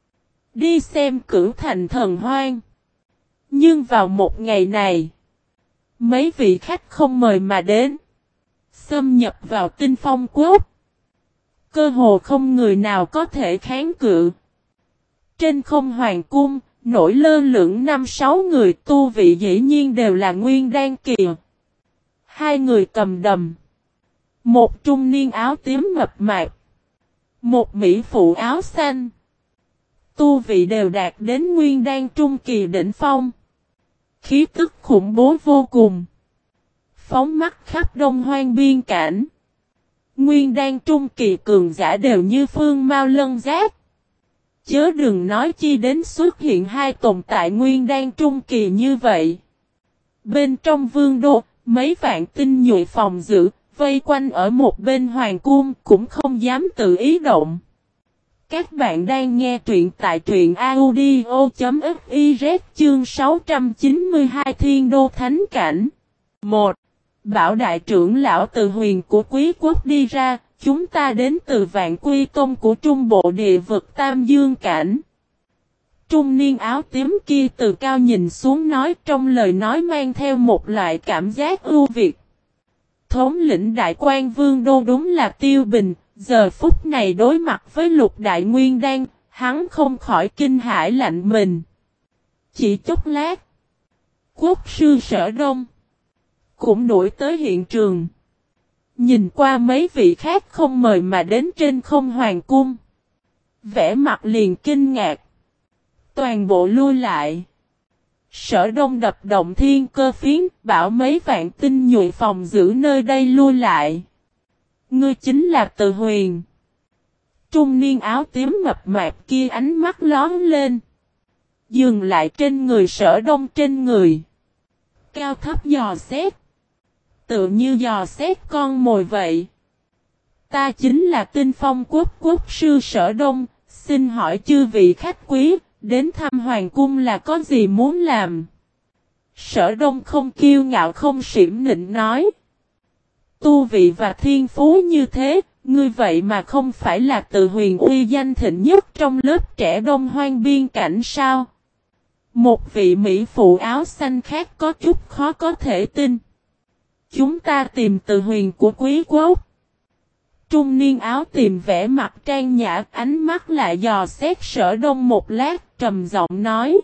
Đi xem Cửu Thành Thần Hoang. Nhưng vào một ngày này, mấy vị khách không mời mà đến. Xâm nhập vào Tinh Phong Quốc. Cơ hồ không người nào có thể kháng cự. Trên không hoàng cung, nổi lơ lửng năm sáu người tu vị dĩ nhiên đều là nguyên đan kỳ. Hai người cầm đầm. Một trung niên áo tím mập mạp. Một mỹ phụ áo xanh. Tu vị đều đạt đến nguyên đan trung kỳ đỉnh phong. Khí tức khủng bố vô cùng. Phóng mắt khắp đông hoang biên cảnh. Nguyên đan trung kỳ cường giả đều như phương mau lân giác. Chớ đừng nói chi đến xuất hiện hai tồn tại nguyên đan trung kỳ như vậy. Bên trong vương đô, mấy vạn tinh nhuệ phòng giữ, vây quanh ở một bên hoàng cung cũng không dám tự ý động. Các bạn đang nghe truyện tại truyện audio.fiz chương sáu trăm chín mươi hai Thiên Đô Thánh Cảnh. một. Bảo đại trưởng lão Từ Huyền của quý quốc đi ra, chúng ta đến từ Vạn Quy Tôn của trung bộ địa vực Tam Dương Cảnh. Trung niên áo tím kia từ cao nhìn xuống nói, trong lời nói mang theo một loại cảm giác ưu việt. Thống lĩnh đại quan vương đô đúng là Tiêu Bình, giờ phút này đối mặt với lục đại nguyên đan, hắn không khỏi kinh hãi lạnh mình. Chỉ chốc lát, quốc sư Sở Đông cũng đuổi tới hiện trường. Nhìn qua mấy vị khác không mời mà đến trên không hoàng cung. Vẻ mặt liền kinh ngạc. Toàn bộ lui lại. Sở Đông đập động thiên cơ phiến, bảo mấy vạn tinh nhuệ phòng giữ nơi đây lui lại. Ngươi chính là Từ Huyền. Trung niên áo tím mập mạp kia ánh mắt lón lên. Dừng lại trên người Sở Đông trên người. Cao thấp dò xét. Tự như dò xét con mồi vậy. Ta chính là Tinh Phong Quốc quốc sư Sở Đông, xin hỏi chư vị khách quý, đến thăm hoàng cung là có gì muốn làm? Sở Đông không kiêu ngạo không xỉm nịnh nói. Tu vị và thiên phú như thế, ngươi vậy mà không phải là Từ Huyền uy danh thịnh nhất trong lớp trẻ đông hoang biên cảnh sao? Một vị mỹ phụ áo xanh khác có chút khó có thể tin. Chúng ta tìm Từ Huyền của quý quốc. Trung niên áo tìm vẻ mặt trang nhã, ánh mắt lại dò xét Sở Đông một lát, trầm giọng nói.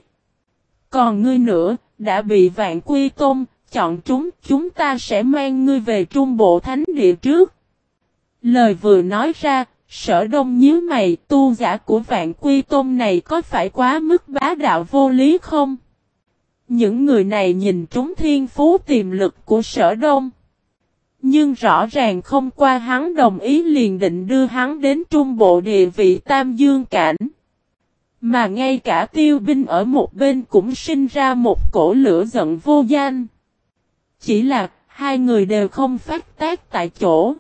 Còn ngươi nữa, đã bị Vạn Quy Tôn chọn chúng, chúng ta sẽ mang ngươi về trung bộ thánh địa trước. Lời vừa nói ra, Sở Đông nhíu mày, tu giả của Vạn Quy Tôn này có phải quá mức bá đạo vô lý không? Những người này nhìn trúng thiên phú tiềm lực của Sở Đông. Nhưng rõ ràng không qua hắn đồng ý liền định đưa hắn đến trung bộ địa vị Tam Dương Cảnh. Mà ngay cả Tiêu Binh ở một bên cũng sinh ra một cổ lửa giận vô danh. Chỉ là hai người đều không phát tác tại chỗ.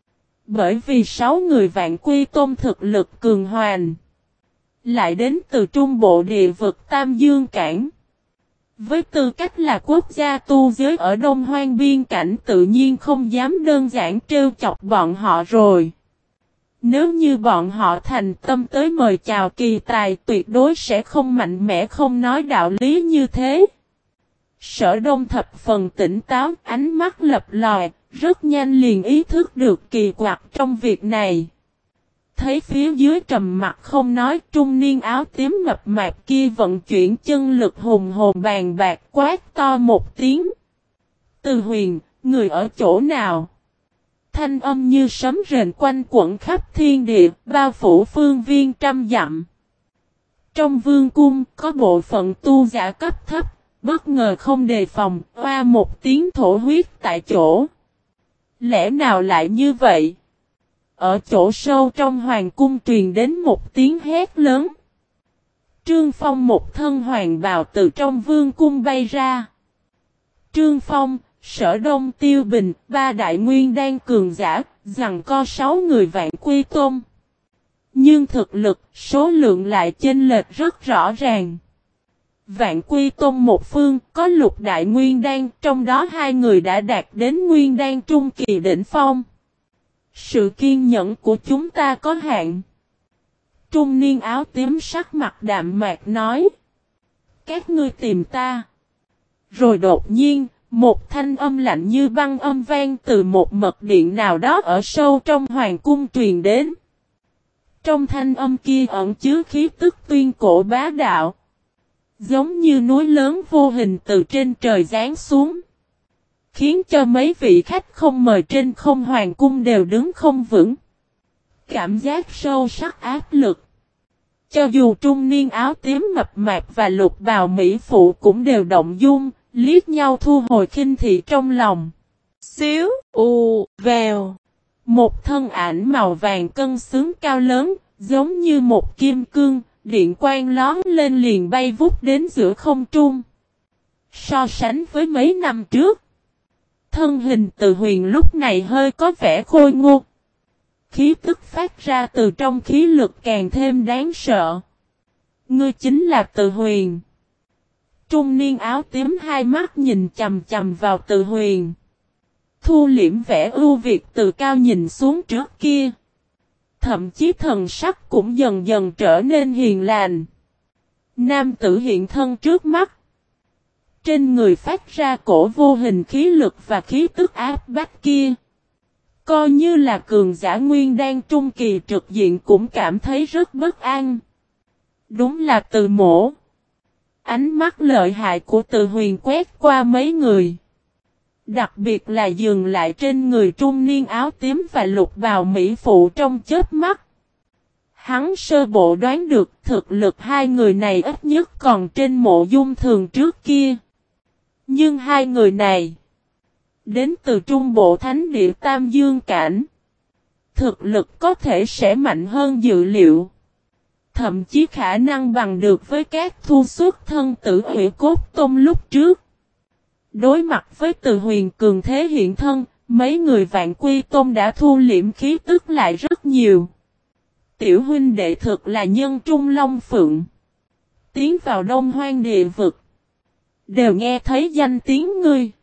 Bởi vì sáu người Vạn Quy Tôn thực lực cường hoành. Lại đến từ trung bộ địa vực Tam Dương Cảnh. Với tư cách là quốc gia tu giới ở Đông Hoang biên cảnh tự nhiên không dám đơn giản trêu chọc bọn họ rồi. Nếu như bọn họ thành tâm tới mời chào kỳ tài tuyệt đối sẽ không mạnh mẽ không nói đạo lý như thế. Sở Đông thập phần tỉnh táo, ánh mắt lập lòi, rất nhanh liền ý thức được kỳ quặc trong việc này. Thấy phía dưới trầm mặt không nói, trung niên áo tím mập mạp kia vận chuyển chân lực hùng hồn bàn bạc quát to một tiếng. Từ Huyền, người ở chỗ nào? Thanh âm như sấm rền quanh quẩn khắp thiên địa, bao phủ phương viên trăm dặm. Trong vương cung, có bộ phận tu giả cấp thấp, bất ngờ không đề phòng, oa một tiếng thổ huyết tại chỗ. Lẽ nào lại như vậy? Ở chỗ sâu trong hoàng cung truyền đến một tiếng hét lớn. Trương Phong một thân hoàng bào từ trong vương cung bay ra. Trương Phong, Sở Đông Tiêu Bình, ba đại nguyên đan cường giả, giằng co sáu người Vạn Quy Tôn. Nhưng thực lực, số lượng lại chênh lệch rất rõ ràng. Vạn Quy Tôn một phương, có lục đại nguyên đan, trong đó hai người đã đạt đến nguyên đan trung kỳ đỉnh phong. Sự kiên nhẫn của chúng ta có hạn. Trung niên áo tím sắc mặt đạm mạc nói. Các ngươi tìm ta. Rồi đột nhiên, một thanh âm lạnh như băng âm vang từ một mật điện nào đó ở sâu trong hoàng cung truyền đến. Trong thanh âm kia ẩn chứa khí tức tuyên cổ bá đạo. Giống như núi lớn vô hình từ trên trời giáng xuống. Khiến cho mấy vị khách không mời trên không hoàng cung đều đứng không vững. Cảm giác sâu sắc áp lực. Cho dù trung niên áo tím mập mạp và lục bào mỹ phụ cũng đều động dung, liếc nhau thu hồi khinh thị trong lòng. Xíu, u, vèo. Một thân ảnh màu vàng cân xứng cao lớn, giống như một kim cương, điện quang lón lên liền bay vút đến giữa không trung. So sánh với mấy năm trước, thân hình Từ Huyền lúc này hơi có vẻ khôi ngô. Khí tức phát ra từ trong khí lực càng thêm đáng sợ. Ngươi chính là Từ Huyền. Trung niên áo tím hai mắt nhìn chầm chầm vào Từ Huyền. Thu liễm vẻ ưu việt từ cao nhìn xuống trước kia. Thậm chí thần sắc cũng dần dần trở nên hiền lành. Nam tử hiện thân trước mắt. Trên người phát ra cổ vô hình khí lực và khí tức áp bách kia. Coi như là cường giả nguyên đan trung kỳ trực diện cũng cảm thấy rất bất an. Đúng là Từ mổ. Ánh mắt lợi hại của Từ Huyền quét qua mấy người. Đặc biệt là dừng lại trên người trung niên áo tím và lục bào mỹ phụ trong chớp mắt. Hắn sơ bộ đoán được thực lực hai người này ít nhất còn trên Mộ Dung Thường trước kia. Nhưng hai người này đến từ trung bộ thánh địa Tam Dương Cảnh. Thực lực có thể sẽ mạnh hơn dự liệu. Thậm chí khả năng bằng được với các thu xuất thân tử Hủy Cốt Tôn lúc trước. Đối mặt với Từ Huyền cường thế hiện thân, mấy người Vạn Quy Tôn đã thu liễm khí tức lại rất nhiều. Tiểu huynh đệ thực là nhân trung long phượng. Tiến vào Đông Hoang địa vực. Đều nghe thấy danh tiếng ngươi.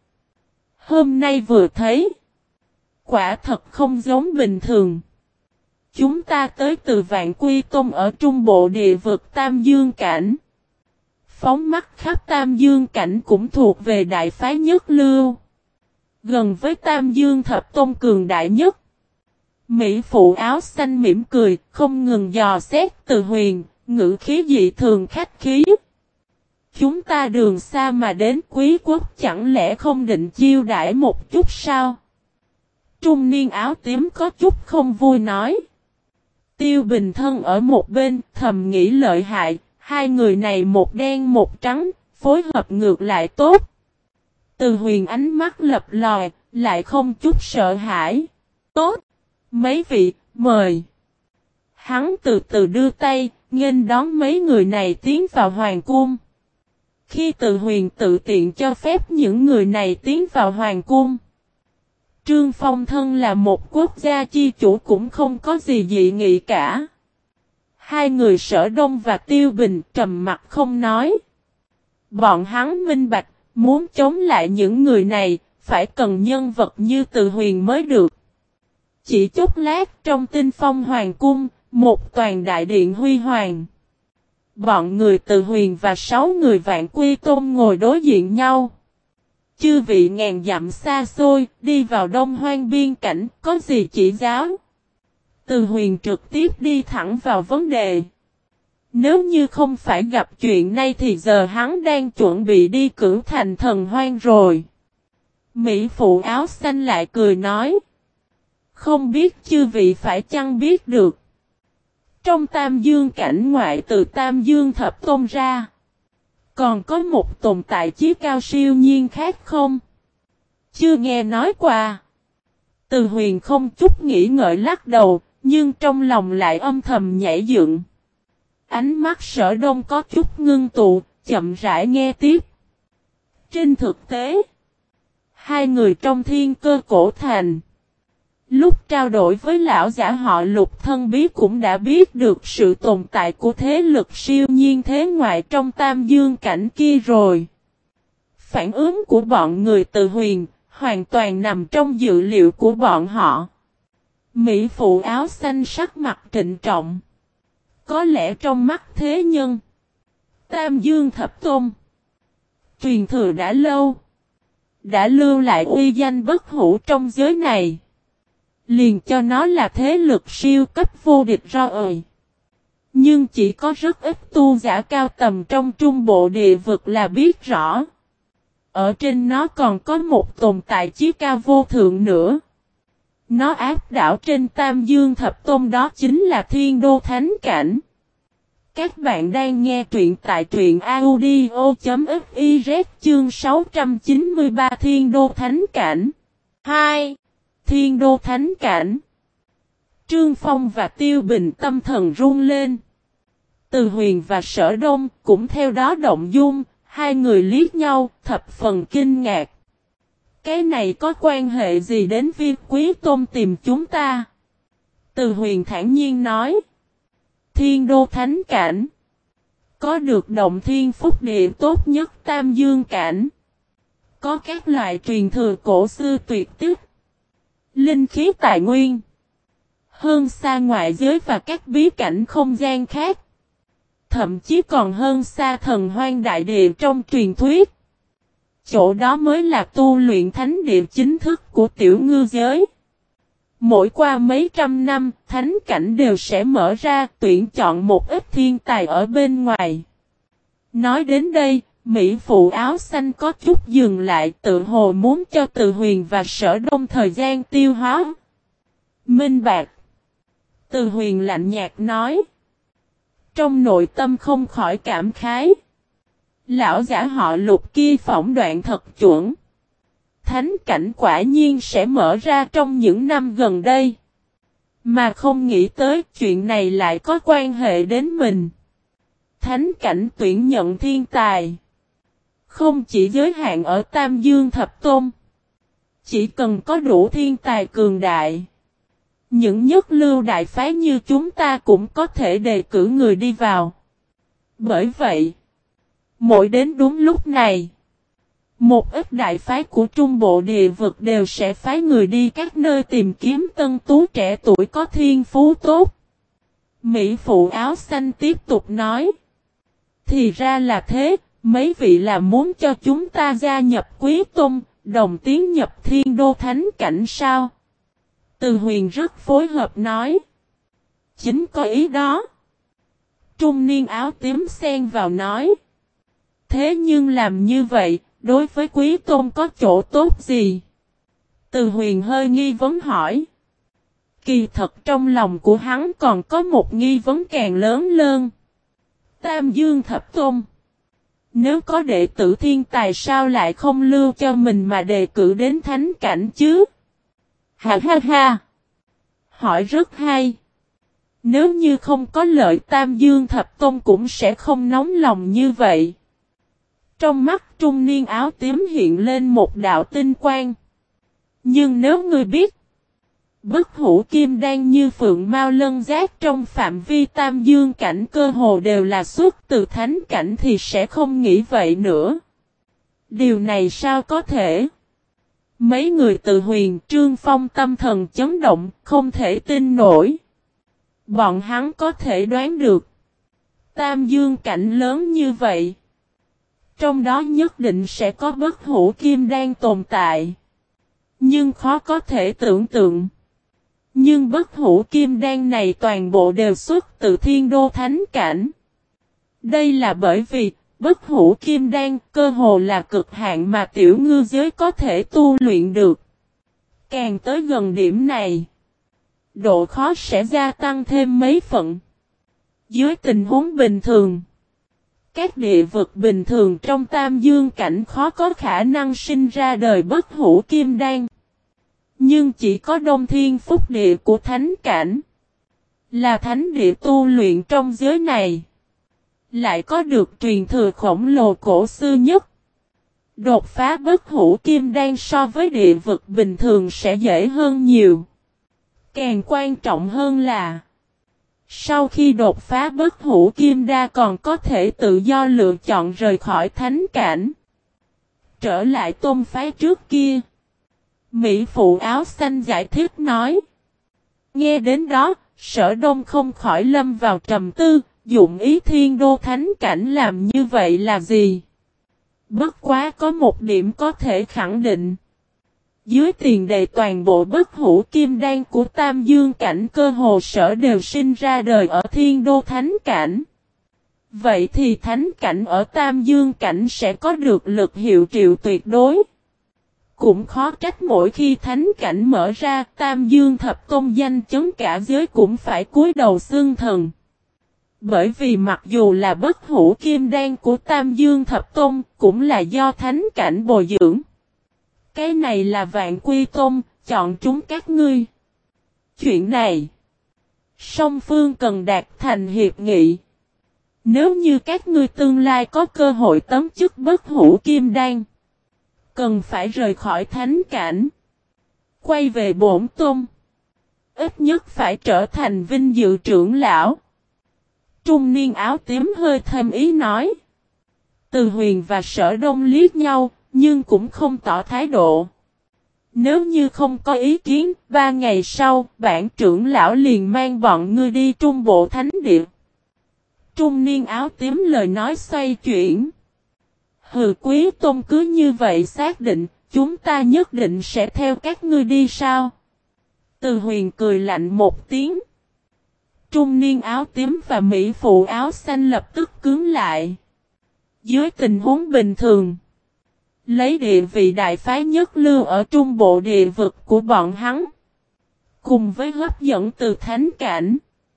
Hôm nay vừa thấy. Quả thật không giống bình thường. Chúng ta tới từ Vạn Quy Tôn ở trung bộ địa vực Tam Dương Cảnh. Phóng mắt khắp Tam Dương Cảnh cũng thuộc về đại phái nhất lưu. Gần với Tam Dương Thập Tôn cường đại nhất. Mỹ phụ áo xanh mỉm cười, không ngừng dò xét Từ Huyền, ngữ khí dị thường khách khí. Chúng ta đường xa mà đến quý quốc chẳng lẽ không định chiêu đãi một chút sao? Trung niên áo tím có chút không vui nói. Tiêu Bình thân ở một bên thầm nghĩ lợi hại, hai người này một đen một trắng, phối hợp ngược lại tốt. Từ Huyền ánh mắt lập lòi, lại không chút sợ hãi. Tốt! Mấy vị, mời! Hắn từ từ đưa tay, nghênh đón mấy người này tiến vào hoàng cung. Khi Từ Huyền tự tiện cho phép những người này tiến vào hoàng cung, Trương Phong thân là một quốc gia chi chủ cũng không có gì dị nghị cả. Hai người Sở Đông và Tiêu Bình trầm mặt không nói. Bọn hắn minh bạch, muốn chống lại những người này, phải cần nhân vật như Từ Huyền mới được. Chỉ chốc lát trong Tinh Phong Hoàng Cung, một toàn đại điện huy hoàng. Bọn người Từ Huyền và sáu người Vạn Quy Tôn ngồi đối diện nhau. Chư vị ngàn dặm xa xôi, đi vào Đông Hoang biên cảnh, có gì chỉ giáo? Từ Huyền trực tiếp đi thẳng vào vấn đề. Nếu như không phải gặp chuyện này thì giờ hắn đang chuẩn bị đi cửu thành thần hoang rồi. Mỹ phụ áo xanh lại cười nói. Không biết chư vị phải chăng biết được. Trong Tam Dương cảnh ngoại từ Tam Dương thập tôn ra. Còn có một tồn tại chí cao siêu nhiên khác không? Chưa nghe nói qua. Từ Huyền không chút nghĩ ngợi lắc đầu, nhưng trong lòng lại âm thầm nhảy dựng. Ánh mắt Sở Đông có chút ngưng tụ, chậm rãi nghe tiếp. Trên thực tế, hai người trong Thiên Cơ Cổ Thành, lúc trao đổi với lão giả họ Lục thân bí cũng đã biết được sự tồn tại của thế lực siêu nhiên thế ngoại trong Tam Dương cảnh kia rồi. Phản ứng của bọn người Từ Huyền hoàn toàn nằm trong dự liệu của bọn họ. Mỹ phụ áo xanh sắc mặt trịnh trọng. Có lẽ trong mắt thế nhân, Tam Dương thập tôn truyền thừa đã lâu, đã lưu lại uy danh bất hủ trong giới này. Liền cho nó là thế lực siêu cấp vô địch rồi. Nhưng chỉ có rất ít tu giả cao tầm trong trung bộ địa vực là biết rõ. Ở trên nó còn có một tồn tại chí cao vô thượng nữa. Nó áp đảo trên Tam Dương thập tôn, đó chính là Thiên Đô Thánh Cảnh. Các bạn đang nghe truyện tại truyện audio.fiz chương sáu trăm chín mươi ba Thiên Đô Thánh Cảnh. hai. Thiên Đô Thánh Cảnh. Trương Phong và Tiêu Bình tâm thần run lên. Từ Huyền và Sở Đông cũng theo đó động dung, hai người liếc nhau, thập phần kinh ngạc. Cái này có quan hệ gì đến việc Quý Tôn tìm chúng ta? Từ Huyền thản nhiên nói. Thiên Đô Thánh Cảnh. Có được động thiên phúc địa tốt nhất Tam Dương Cảnh. Có các loại truyền thừa cổ xưa tuyệt tích. Linh khí tài nguyên. Hơn xa ngoại giới và các bí cảnh không gian khác. Thậm chí còn hơn xa thần hoang đại địa trong truyền thuyết. Chỗ đó mới là tu luyện thánh địa chính thức của tiểu ngư giới. Mỗi qua mấy trăm năm, thánh cảnh đều sẽ mở ra, tuyển chọn một ít thiên tài ở bên ngoài. Nói đến đây, Mỹ phụ áo xanh có chút dừng lại, tự hồ muốn cho Từ Huyền và Sở Đông thời gian tiêu hóa. Minh bạc. Từ Huyền lạnh nhạt nói. Trong nội tâm không khỏi cảm khái. Lão giả họ Lục kia phỏng đoạn thật chuẩn. Thánh cảnh quả nhiên sẽ mở ra trong những năm gần đây. Mà không nghĩ tới chuyện này lại có quan hệ đến mình. Thánh cảnh tuyển nhận thiên tài. Không chỉ giới hạn ở Tam Dương thập tôn. Chỉ cần có đủ thiên tài cường đại. Những nhất lưu đại phái như chúng ta cũng có thể đề cử người đi vào. Bởi vậy, mỗi đến đúng lúc này, một ít đại phái của trung bộ địa vực đều sẽ phái người đi các nơi tìm kiếm tân tú trẻ tuổi có thiên phú tốt. Mỹ phụ áo xanh tiếp tục nói. Thì ra là thế, mấy vị là muốn cho chúng ta gia nhập Quý Tôn, đồng tiến nhập Thiên Đô Thánh Cảnh sao? Từ Huyền rất phối hợp nói. Chính có ý đó. Trung niên áo tím xen vào nói. Thế nhưng làm như vậy, đối với Quý Tôn có chỗ tốt gì? Từ Huyền hơi nghi vấn hỏi. kỳ thật trong lòng của hắn còn có một nghi vấn càng lớn hơn. Tam Dương Thập Tôn. Nếu có đệ tử thiên tài sao lại không lưu cho mình mà đề cử đến thánh cảnh chứ? Ha ha ha! Hỏi rất hay. Nếu như không có lợi Tam Dương Thập Tôn cũng sẽ không nóng lòng như vậy. Trong mắt trung niên áo tím hiện lên một đạo tinh quang. Nhưng nếu ngươi biết, bất hủ kim đan như phượng mao lân giác trong phạm vi tam dương cảnh cơ hồ đều là xuất từ thánh cảnh thì sẽ không nghĩ vậy nữa. Điều này sao có thể? Mấy người từ Huyền Trương Phong tâm thần chấn động, không thể tin nổi. Bọn hắn có thể đoán được. Tam dương cảnh lớn như vậy. Trong đó nhất định sẽ có bất hủ kim đan tồn tại. Nhưng khó có thể tưởng tượng. Nhưng bất hủ kim đan này toàn bộ đều xuất từ thiên đô thánh cảnh. Đây là bởi vì bất hủ kim đan cơ hồ là cực hạn mà tiểu ngư giới có thể tu luyện được. Càng tới gần điểm này, độ khó sẽ gia tăng thêm mấy phần. Dưới tình huống bình thường, các địa vực bình thường trong tam dương cảnh khó có khả năng sinh ra đời bất hủ kim đan. Nhưng chỉ có Đông Thiên Phúc Địa của thánh cảnh, là thánh địa tu luyện trong giới này, lại có được truyền thừa khổng lồ cổ xưa nhất. Đột phá bất hủ kim đan so với địa vực bình thường sẽ dễ hơn nhiều. Càng quan trọng hơn là, sau khi đột phá bất hủ kim đan còn có thể tự do lựa chọn rời khỏi thánh cảnh, trở lại tôn phái trước kia. Mỹ phụ áo xanh giải thích nói. Nghe đến đó, Sở Đông không khỏi lâm vào trầm tư, dụng ý thiên đô thánh cảnh làm như vậy là gì? Bất quá có một điểm có thể khẳng định. Dưới tiền đề toàn bộ bất hủ kim đan của tam dương cảnh cơ hồ sở đều sinh ra đời ở thiên đô thánh cảnh. Vậy thì thánh cảnh ở tam dương cảnh sẽ có được lực hiệu triệu tuyệt đối. Cũng khó trách mỗi khi thánh cảnh mở ra, tam dương thập tôn danh chấn cả giới cũng phải cúi đầu xưng thần. Bởi vì mặc dù là bất hủ kim đan của tam dương thập tôn, cũng là do thánh cảnh bồi dưỡng. Cái này là vạn quy tôn, chọn chúng các ngươi. Chuyện này, song phương cần đạt thành hiệp nghị. Nếu như các ngươi tương lai có cơ hội tấm chức bất hủ kim đan, cần phải rời khỏi thánh cảnh, quay về bổn tôn. Ít nhất phải trở thành vinh dự trưởng lão. Trung niên áo tím hơi thêm ý nói. Từ Huyền và Sở Đông liếc nhau, nhưng cũng không tỏ thái độ. Nếu như không có ý kiến, ba ngày sau, bản trưởng lão liền mang bọn ngươi đi trung bộ thánh địa. Trung niên áo tím lời nói xoay chuyển. Hừ, quý tôn cứ như vậy xác định, chúng ta nhất định sẽ theo các ngươi đi sao? Từ Huyền cười lạnh một tiếng. Trung niên áo tím và mỹ phụ áo xanh lập tức cứng lại. Dưới tình huống bình thường, lấy địa vị đại phái nhất lưu ở trung bộ địa vực của bọn hắn, cùng với hấp dẫn từ thánh cảnh,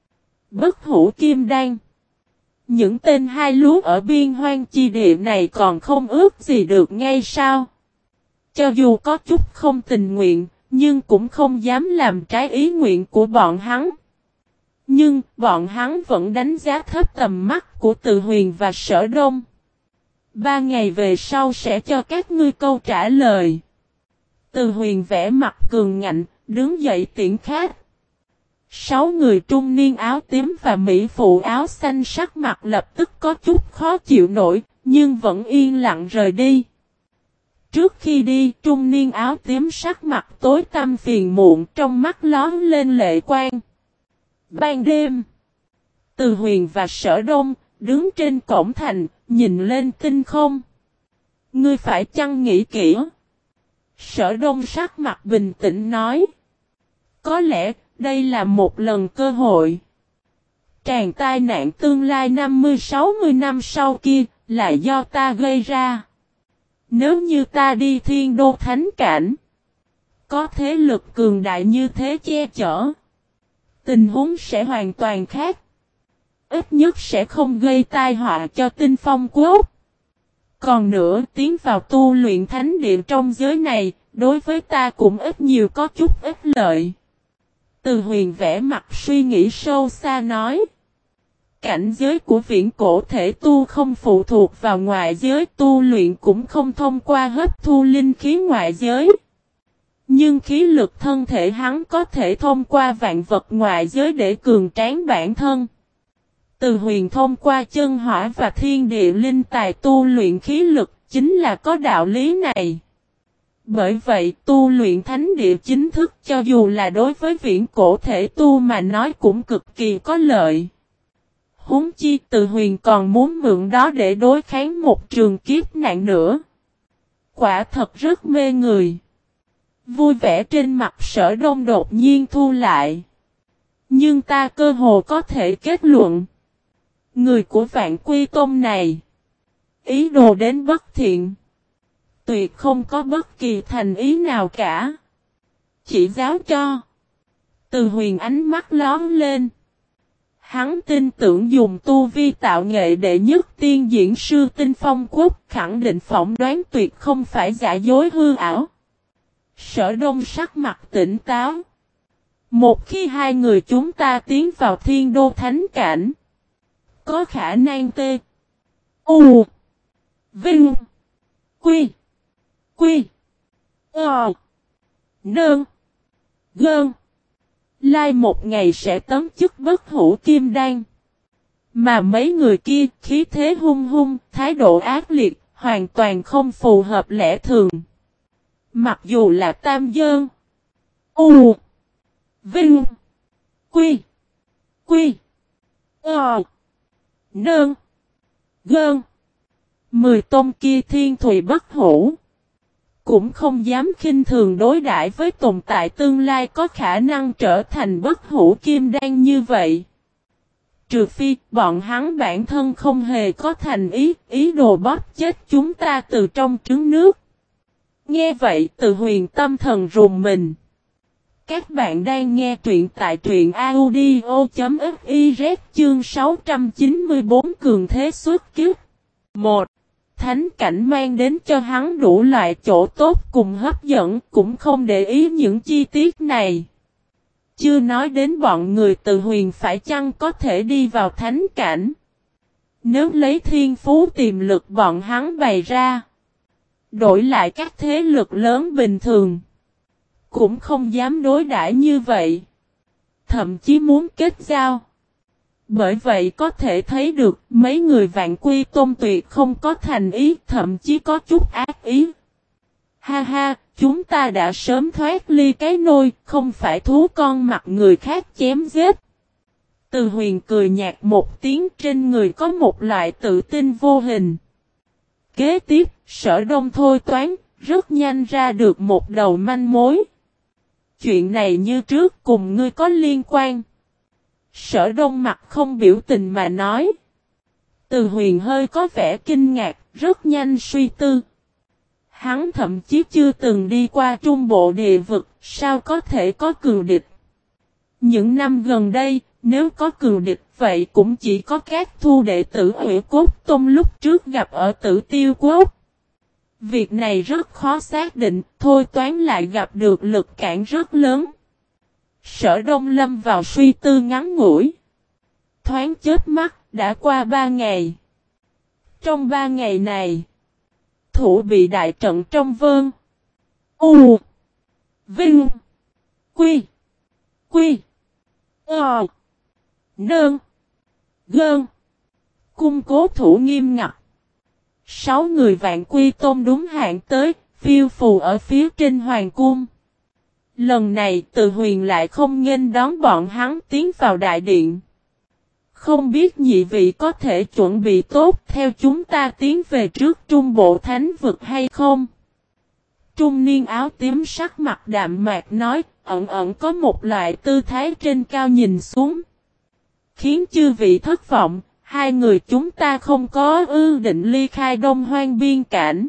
bất hủ kim đan, những tên hai lú ở biên hoang chi địa này còn không ước gì được ngay sao? Cho dù có chút không tình nguyện, nhưng cũng không dám làm trái ý nguyện của bọn hắn. Nhưng, bọn hắn vẫn đánh giá thấp tầm mắt của Từ Huyền và Sở Đông. Ba ngày về sau sẽ cho các ngươi câu trả lời. Từ Huyền vẽ mặt cường ngạnh, đứng dậy tiễn khách. Sáu người trung niên áo tím và mỹ phụ áo xanh sắc mặt lập tức có chút khó chịu nổi, nhưng vẫn yên lặng rời đi. Trước khi đi, trung niên áo tím sắc mặt tối tăm phiền muộn, trong mắt lón lên lệ quang. Ban đêm, Từ Huyền và Sở Đông đứng trên cổng thành, nhìn lên tinh không. Ngươi phải chăng nghĩ kỹ? Sở Đông sắc mặt bình tĩnh nói. Có lẽ đây là một lần cơ hội. Tràn tai nạn tương lai năm mươi sáu mươi năm sau kia là do ta gây ra. Nếu như ta đi thiên đô thánh cảnh, có thế lực cường đại như thế che chở, tình huống sẽ hoàn toàn khác. Ít nhất sẽ không gây tai họa cho Tinh Phong Quốc. Còn nữa, tiến vào tu luyện thánh địa trong giới này, đối với ta cũng ít nhiều có chút ít lợi. Từ Huyền vẽ mặt suy nghĩ sâu xa nói. Cảnh giới của viễn cổ thể tu không phụ thuộc vào ngoại giới, tu luyện cũng không thông qua hấp thu linh khí ngoại giới. Nhưng khí lực thân thể hắn có thể thông qua vạn vật ngoại giới để cường tráng bản thân. Từ Huyền thông qua chân hỏa và thiên địa linh tài tu luyện khí lực chính là có đạo lý này. Bởi vậy tu luyện thánh địa chính thức cho dù là đối với viễn cổ thể tu mà nói cũng cực kỳ có lợi. Huống chi Từ Huyền còn muốn mượn đó để đối kháng một trường kiếp nạn nữa. Quả thật rất mê người. Vui vẻ trên mặt Sở Đông đột nhiên thu lại. Nhưng ta cơ hồ có thể kết luận. Người của Vạn Quy Tôn này. Ý đồ đến bất thiện. Tuyệt không có bất kỳ thành ý nào cả. Chỉ giáo cho. Từ Huyền ánh mắt lón lên. Hắn tin tưởng dùng tu vi tạo nghệ đệ nhất tiên diễn sư Tinh Phong Quốc khẳng định phỏng đoán tuyệt không phải giả dối hư ảo. Sở Đông sắc mặt tỉnh táo. Một khi hai người chúng ta tiến vào thiên đô thánh cảnh. Có khả năng tê. U. Vinh. Quy. Quy. Ờ. Nơn. Gơn. Lai một ngày sẽ tấn chức bất hủ kim đan. Mà mấy người kia khí thế hung hung, thái độ ác liệt, hoàn toàn không phù hợp lẽ thường. Mặc dù là tam dơn. U. Vinh. Quy. Quy. Ờ. Nơn. Gơn. Mười tôn kia thiên thủy bất hủ. Cũng không dám khinh thường đối đãi với tồn tại tương lai có khả năng trở thành bất hủ kim đan như vậy. Trừ phi bọn hắn bản thân không hề có thành ý, ý đồ bóp chết chúng ta từ trong trứng nước. Nghe vậy Từ Huyền tâm thần rùng mình. Các bạn đang nghe truyện tại truyện audio.fiz chương sáu trăm chín mươi tư cường thế xuất kiếp. một. Thánh cảnh mang đến cho hắn đủ loại chỗ tốt cùng hấp dẫn, cũng không để ý những chi tiết này. Chưa nói đến bọn người Từ Huyền phải chăng có thể đi vào thánh cảnh. Nếu lấy thiên phú tiềm lực bọn hắn bày ra, đổi lại các thế lực lớn bình thường, cũng không dám đối đãi như vậy. Thậm chí muốn kết giao. Bởi vậy có thể thấy được mấy người Vạn Quy Tôn tuyệt không có thành ý, thậm chí có chút ác ý. Ha ha, chúng ta đã sớm thoát ly cái nôi, không phải thú con mặc người khác chém giết. Từ Huyền cười nhạt một tiếng, trên người có một loại tự tin vô hình. Kế tiếp, Sở Đông thôi toán, rất nhanh ra được một đầu manh mối. Chuyện này như trước cùng ngươi có liên quan. Sở Đông mặt không biểu tình mà nói. Từ Huyền hơi có vẻ kinh ngạc, rất nhanh suy tư. Hắn thậm chí chưa từng đi qua trung bộ địa vực, sao có thể có cường địch. Những năm gần đây, nếu có cường địch vậy cũng chỉ có các thu đệ tử Huệ Cốt Tôn lúc trước gặp ở Tử Tiêu Quốc. Việc này rất khó xác định, thôi toán lại gặp được lực cản rất lớn. Sở Đông lâm vào suy tư ngắn ngủi. Thoáng chớp mắt, đã qua ba ngày. Trong ba ngày này, thủ bị đại trận trong Vân. U. Vinh. Quy. Quy. Ờ. Nơn. Gơn. Cung cố thủ nghiêm ngặt. Sáu người Vạn Quy Tôn đúng hạn tới, phiêu phù ở phía trên hoàng cung. Lần này Từ Huyền lại không nghênh đón bọn hắn tiến vào đại điện. Không biết nhị vị có thể chuẩn bị tốt theo chúng ta tiến về trước trung bộ thánh vực hay không? Trung niên áo tím sắc mặt đạm mạc nói, ẩn ẩn có một loại tư thái trên cao nhìn xuống. Khiến chư vị thất vọng, hai người chúng ta không có ư định ly khai Đông Hoang biên cảnh.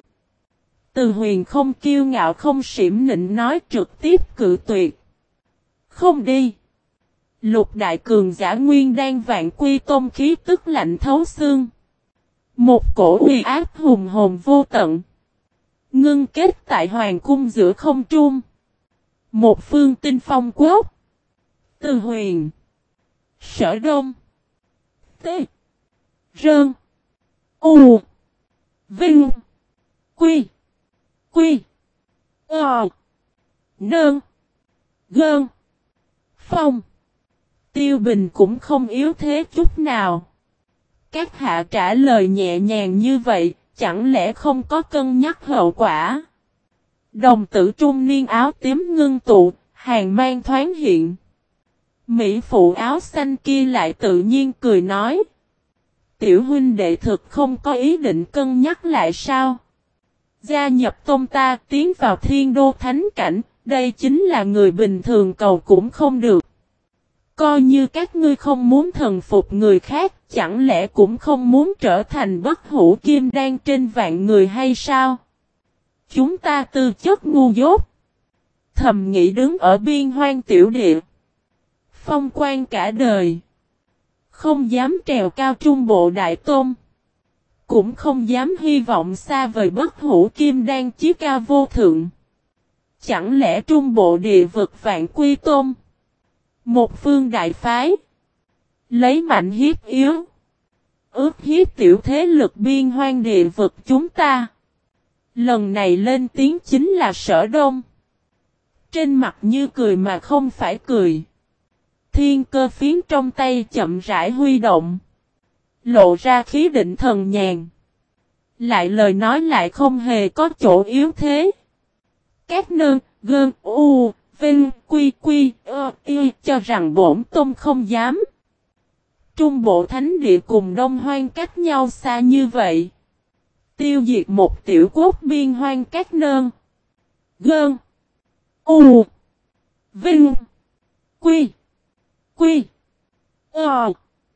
Từ Huyền không kiêu ngạo không xỉm nịnh nói trực tiếp cự tuyệt. Không đi. Lục đại cường giả nguyên đan vạn quy tôn khí tức lạnh thấu xương. Một cổ uy áp hùng hồn vô tận. Ngưng kết tại hoàng cung giữa không trung. Một phương tinh phong quốc. Từ huyền. Sở đông. T. Rơn. U. Vinh. Quy. Quy. Ờ. Nơn. Gơn. Phong. Tiêu Bình cũng không yếu thế chút nào. Các hạ trả lời nhẹ nhàng như vậy, chẳng lẽ không có cân nhắc hậu quả? Đồng tử trung niên áo tím ngưng tụ, hàng mang thoáng hiện. Mỹ phụ áo xanh kia lại tự nhiên cười nói. Tiểu huynh đệ thực không có ý định cân nhắc lại sao? Gia nhập tôn ta tiến vào thiên đô thánh cảnh, đây chính là người bình thường cầu cũng không được. Coi như các ngươi không muốn thần phục người khác, chẳng lẽ cũng không muốn trở thành bất hủ kim đan trên vạn người hay sao? Chúng ta tư chất ngu dốt. Thầm nghĩ đứng ở biên hoang tiểu địa. Phong quan cả đời. Không dám trèo cao trung bộ đại tôn. Cũng không dám hy vọng xa vời bất hủ kim đan chí cao vô thượng. Chẳng lẽ trung bộ địa vực vạn quy tôn? Một phương đại phái. Lấy mạnh hiếp yếu. Ước hiếp tiểu thế lực biên hoang địa vực chúng ta. Lần này lên tiếng chính là Sở Đông. Trên mặt như cười mà không phải cười. Thiên cơ phiến trong tay chậm rãi huy động. Lộ ra khí định thần nhàn. Lại lời nói lại không hề có chỗ yếu thế. Các nơn, gơn, u, vinh, quy, quy, ơ, y cho rằng bổn tôn không dám. Trung bộ thánh địa cùng đông hoang cách nhau xa như vậy. Tiêu diệt một tiểu quốc biên hoang các nơn. Gơn. U. Vinh. Quy. Quy. Ờ.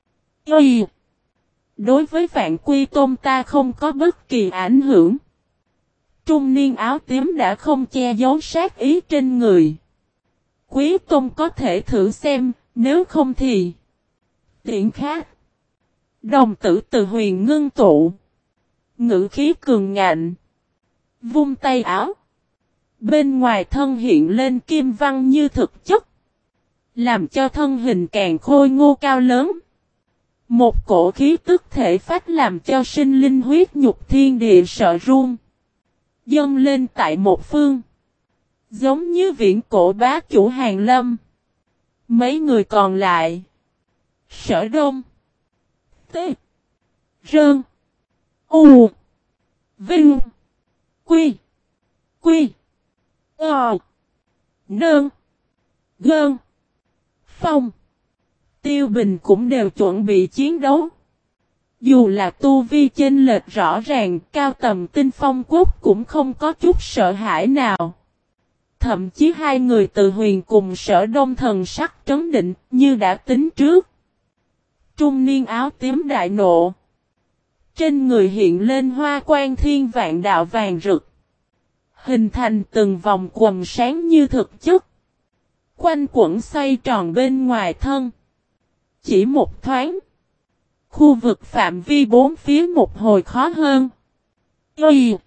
Y. Đối với vạn quy tôn ta không có bất kỳ ảnh hưởng. Trung niên áo tím đã không che giấu sát ý trên người. Quý tôn có thể thử xem, nếu không thì... Tiện khác. Đồng tử từ huyền ngưng tụ. Ngữ khí cường ngạnh. Vung tay áo. Bên ngoài thân hiện lên kim văn như thực chất. Làm cho thân hình càng khôi ngô cao lớn. Một cổ khí tức thể phách làm cho sinh linh huyết nhục thiên địa sợ run. Dâng lên tại một phương. Giống như viễn cổ bá chủ hàng lâm. Mấy người còn lại. Sở Đông. T. Rơn. U. Vinh. Quy. Quy. Ờ. Nơn. Gơn. Phong. Tiêu Bình cũng đều chuẩn bị chiến đấu. Dù là tu vi chênh lệch rõ ràng, cao tầm tinh phong quốc cũng không có chút sợ hãi nào. Thậm chí hai người từ huyền cùng Sở Đông thần sắc trấn định như đã tính trước. Trung niên áo tím đại nộ. Trên người hiện lên hoa quan thiên vạn đạo vàng rực. Hình thành từng vòng quần sáng như thực chất. Quanh quẩn xoay tròn bên ngoài thân. Chỉ một thoáng. Khu vực phạm vi bốn phía một hồi khó hơn. Y.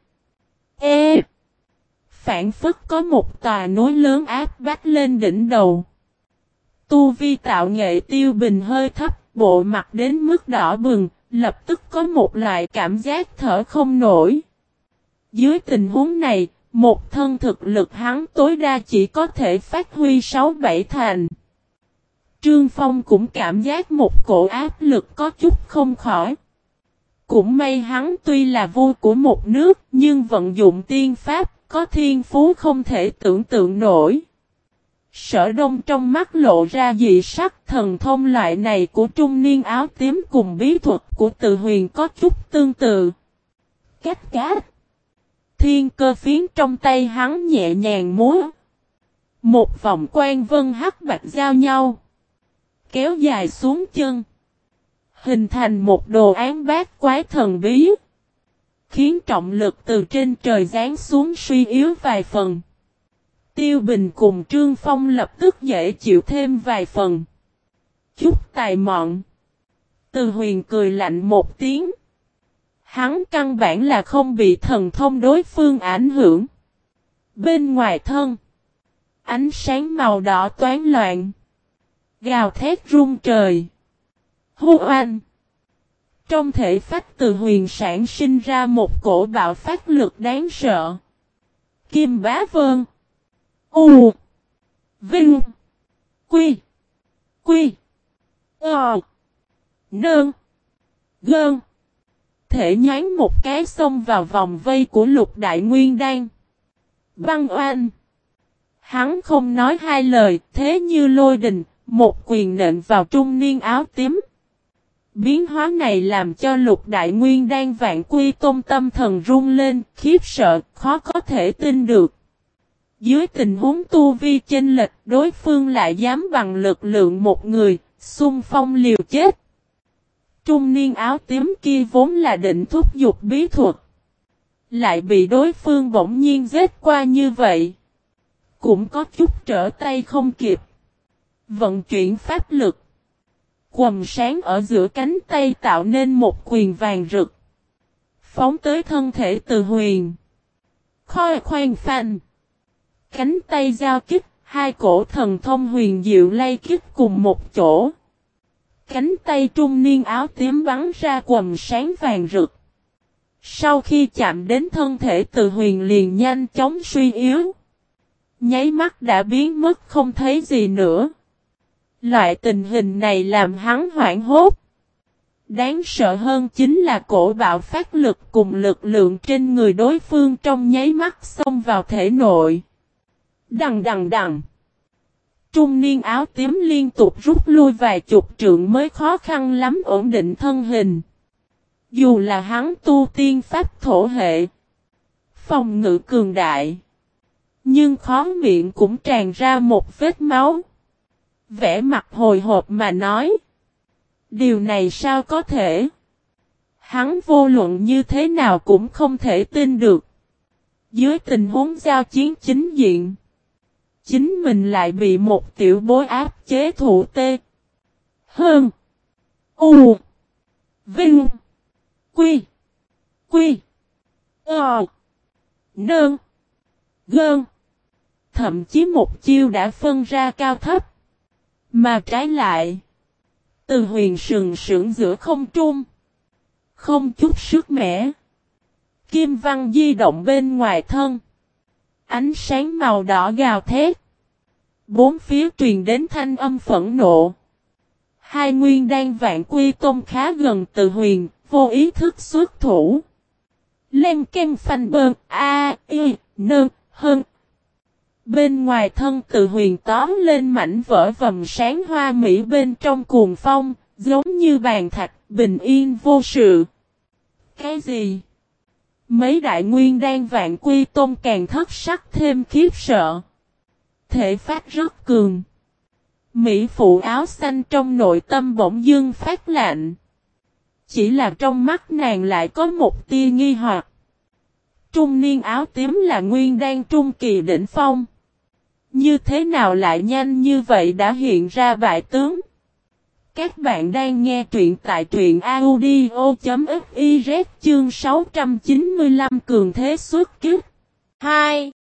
E. Phản phất có một tòa núi lớn áp bách lên đỉnh đầu. Tu vi tạo nghệ Tiêu Bình hơi thấp, bộ mặt đến mức đỏ bừng, lập tức có một loại cảm giác thở không nổi. Dưới tình huống này, một thân thực lực hắn tối đa chỉ có thể phát huy sáu bảy thành. Trương Phong cũng cảm giác một cổ áp lực có chút không khỏi. Cũng may hắn tuy là vua của một nước, nhưng vận dụng tiên pháp, có thiên phú không thể tưởng tượng nổi. Sở Đông trong mắt lộ ra dị sắc, thần thông loại này của trung niên áo tím cùng bí thuật của Từ Huyền có chút tương tự. Cách cát. Thiên cơ phiến trong tay hắn nhẹ nhàng múa. Một vòng quan vân hắc bạch giao nhau. Kéo dài xuống chân. Hình thành một đồ án bát quái thần bí. Khiến trọng lực từ trên trời giáng xuống suy yếu vài phần. Tiêu Bình cùng Trương Phong lập tức dễ chịu thêm vài phần. chút tài mọn. Từ Huyền cười lạnh một tiếng. Hắn căn bản là không bị thần thông đối phương ảnh hưởng. Bên ngoài thân, ánh sáng màu đỏ toán loạn, gào thét rung trời. Hô oanh! Trong thể phách Từ Huyền sản sinh ra một cổ bạo phát lực đáng sợ. Kim Bá Vân. U. Vinh. Quy. Quy. Ờ. Nơn. Gơn. Thể nhoáng một cái xông vào vòng vây của Lục Đại Nguyên Đan. Băng oanh. Hắn không nói hai lời, thế như lôi đình, một quyền nện vào trung niên áo tím. Biến hóa này làm cho Lục Đại Nguyên Đan Vạn Quy Tôn tâm thần run lên, khiếp sợ, khó có thể tin được. Dưới tình huống tu vi chênh lệch, đối phương lại dám bằng lực lượng một người, xung phong liều chết. Trung niên áo tím kia vốn là định thúc giục bí thuật, lại bị đối phương bỗng nhiên giết qua như vậy. Cũng có chút trở tay không kịp. Vận chuyển pháp lực. Quầng sáng ở giữa cánh tay tạo nên một quyền vàng rực. Phóng tới thân thể Từ Huyền. Khoi khoan phanh. Cánh tay giao kích, hai cổ thần thông huyền diệu lay kích cùng một chỗ. Cánh tay trung niên áo tím bắn ra quầng sáng vàng rực. Sau khi chạm đến thân thể Từ Huyền liền nhanh chóng suy yếu. Nháy mắt đã biến mất không thấy gì nữa. Loại tình hình này làm hắn hoảng hốt. Đáng sợ hơn chính là cổ bạo phát lực cùng lực lượng trên người đối phương trong nháy mắt xông vào thể nội. Đằng đằng đằng. Trung niên áo tím liên tục rút lui vài chục trượng mới khó khăn lắm ổn định thân hình. Dù là hắn tu tiên pháp thổ hệ, phòng ngự cường đại, nhưng khó miệng cũng tràn ra một vết máu. Vẻ mặt hồi hộp mà nói. Điều này sao có thể? Hắn vô luận như thế nào cũng không thể tin được. Dưới tình huống giao chiến chính diện, chính mình lại bị một tiểu bối áp chế thủ tê. Hơn. U. Vinh. Quy. Quy. Ờ. Nơn. Gơn. Thậm chí một chiêu đã phân ra cao thấp. Mà trái lại, Từ Huyền sừng sững giữa không trung, không chút sức mẻ. Kim văn di động bên ngoài thân. Ánh sáng màu đỏ gào thét. Bốn phía truyền đến thanh âm phẫn nộ. Hai nguyên đan Vạn Quy Tôn khá gần Từ Huyền, vô ý thức xuất thủ. Len ken phanh bơn, a, y, nơn, hơn. Bên ngoài thân Từ Huyền tóm lên mảnh vỡ vầm sáng hoa mỹ bên trong cuồng phong, giống như bàn thạch, bình yên vô sự. Cái gì? Mấy đại nguyên đan Vạn Quy Tôn càng thất sắc thêm khiếp sợ. Thể phát rất cường. Mỹ phụ áo xanh trong nội tâm bỗng dưng phát lạnh. Chỉ là trong mắt nàng lại có một tia nghi hoặc. Trung niên áo tím là nguyên đan trung kỳ đỉnh phong. Như thế nào lại nhanh như vậy đã hiện ra bại tướng? Các bạn đang nghe truyện tại truyện audio.fiz chương sáu trăm chín mươi lăm cường thế xuất kích. hai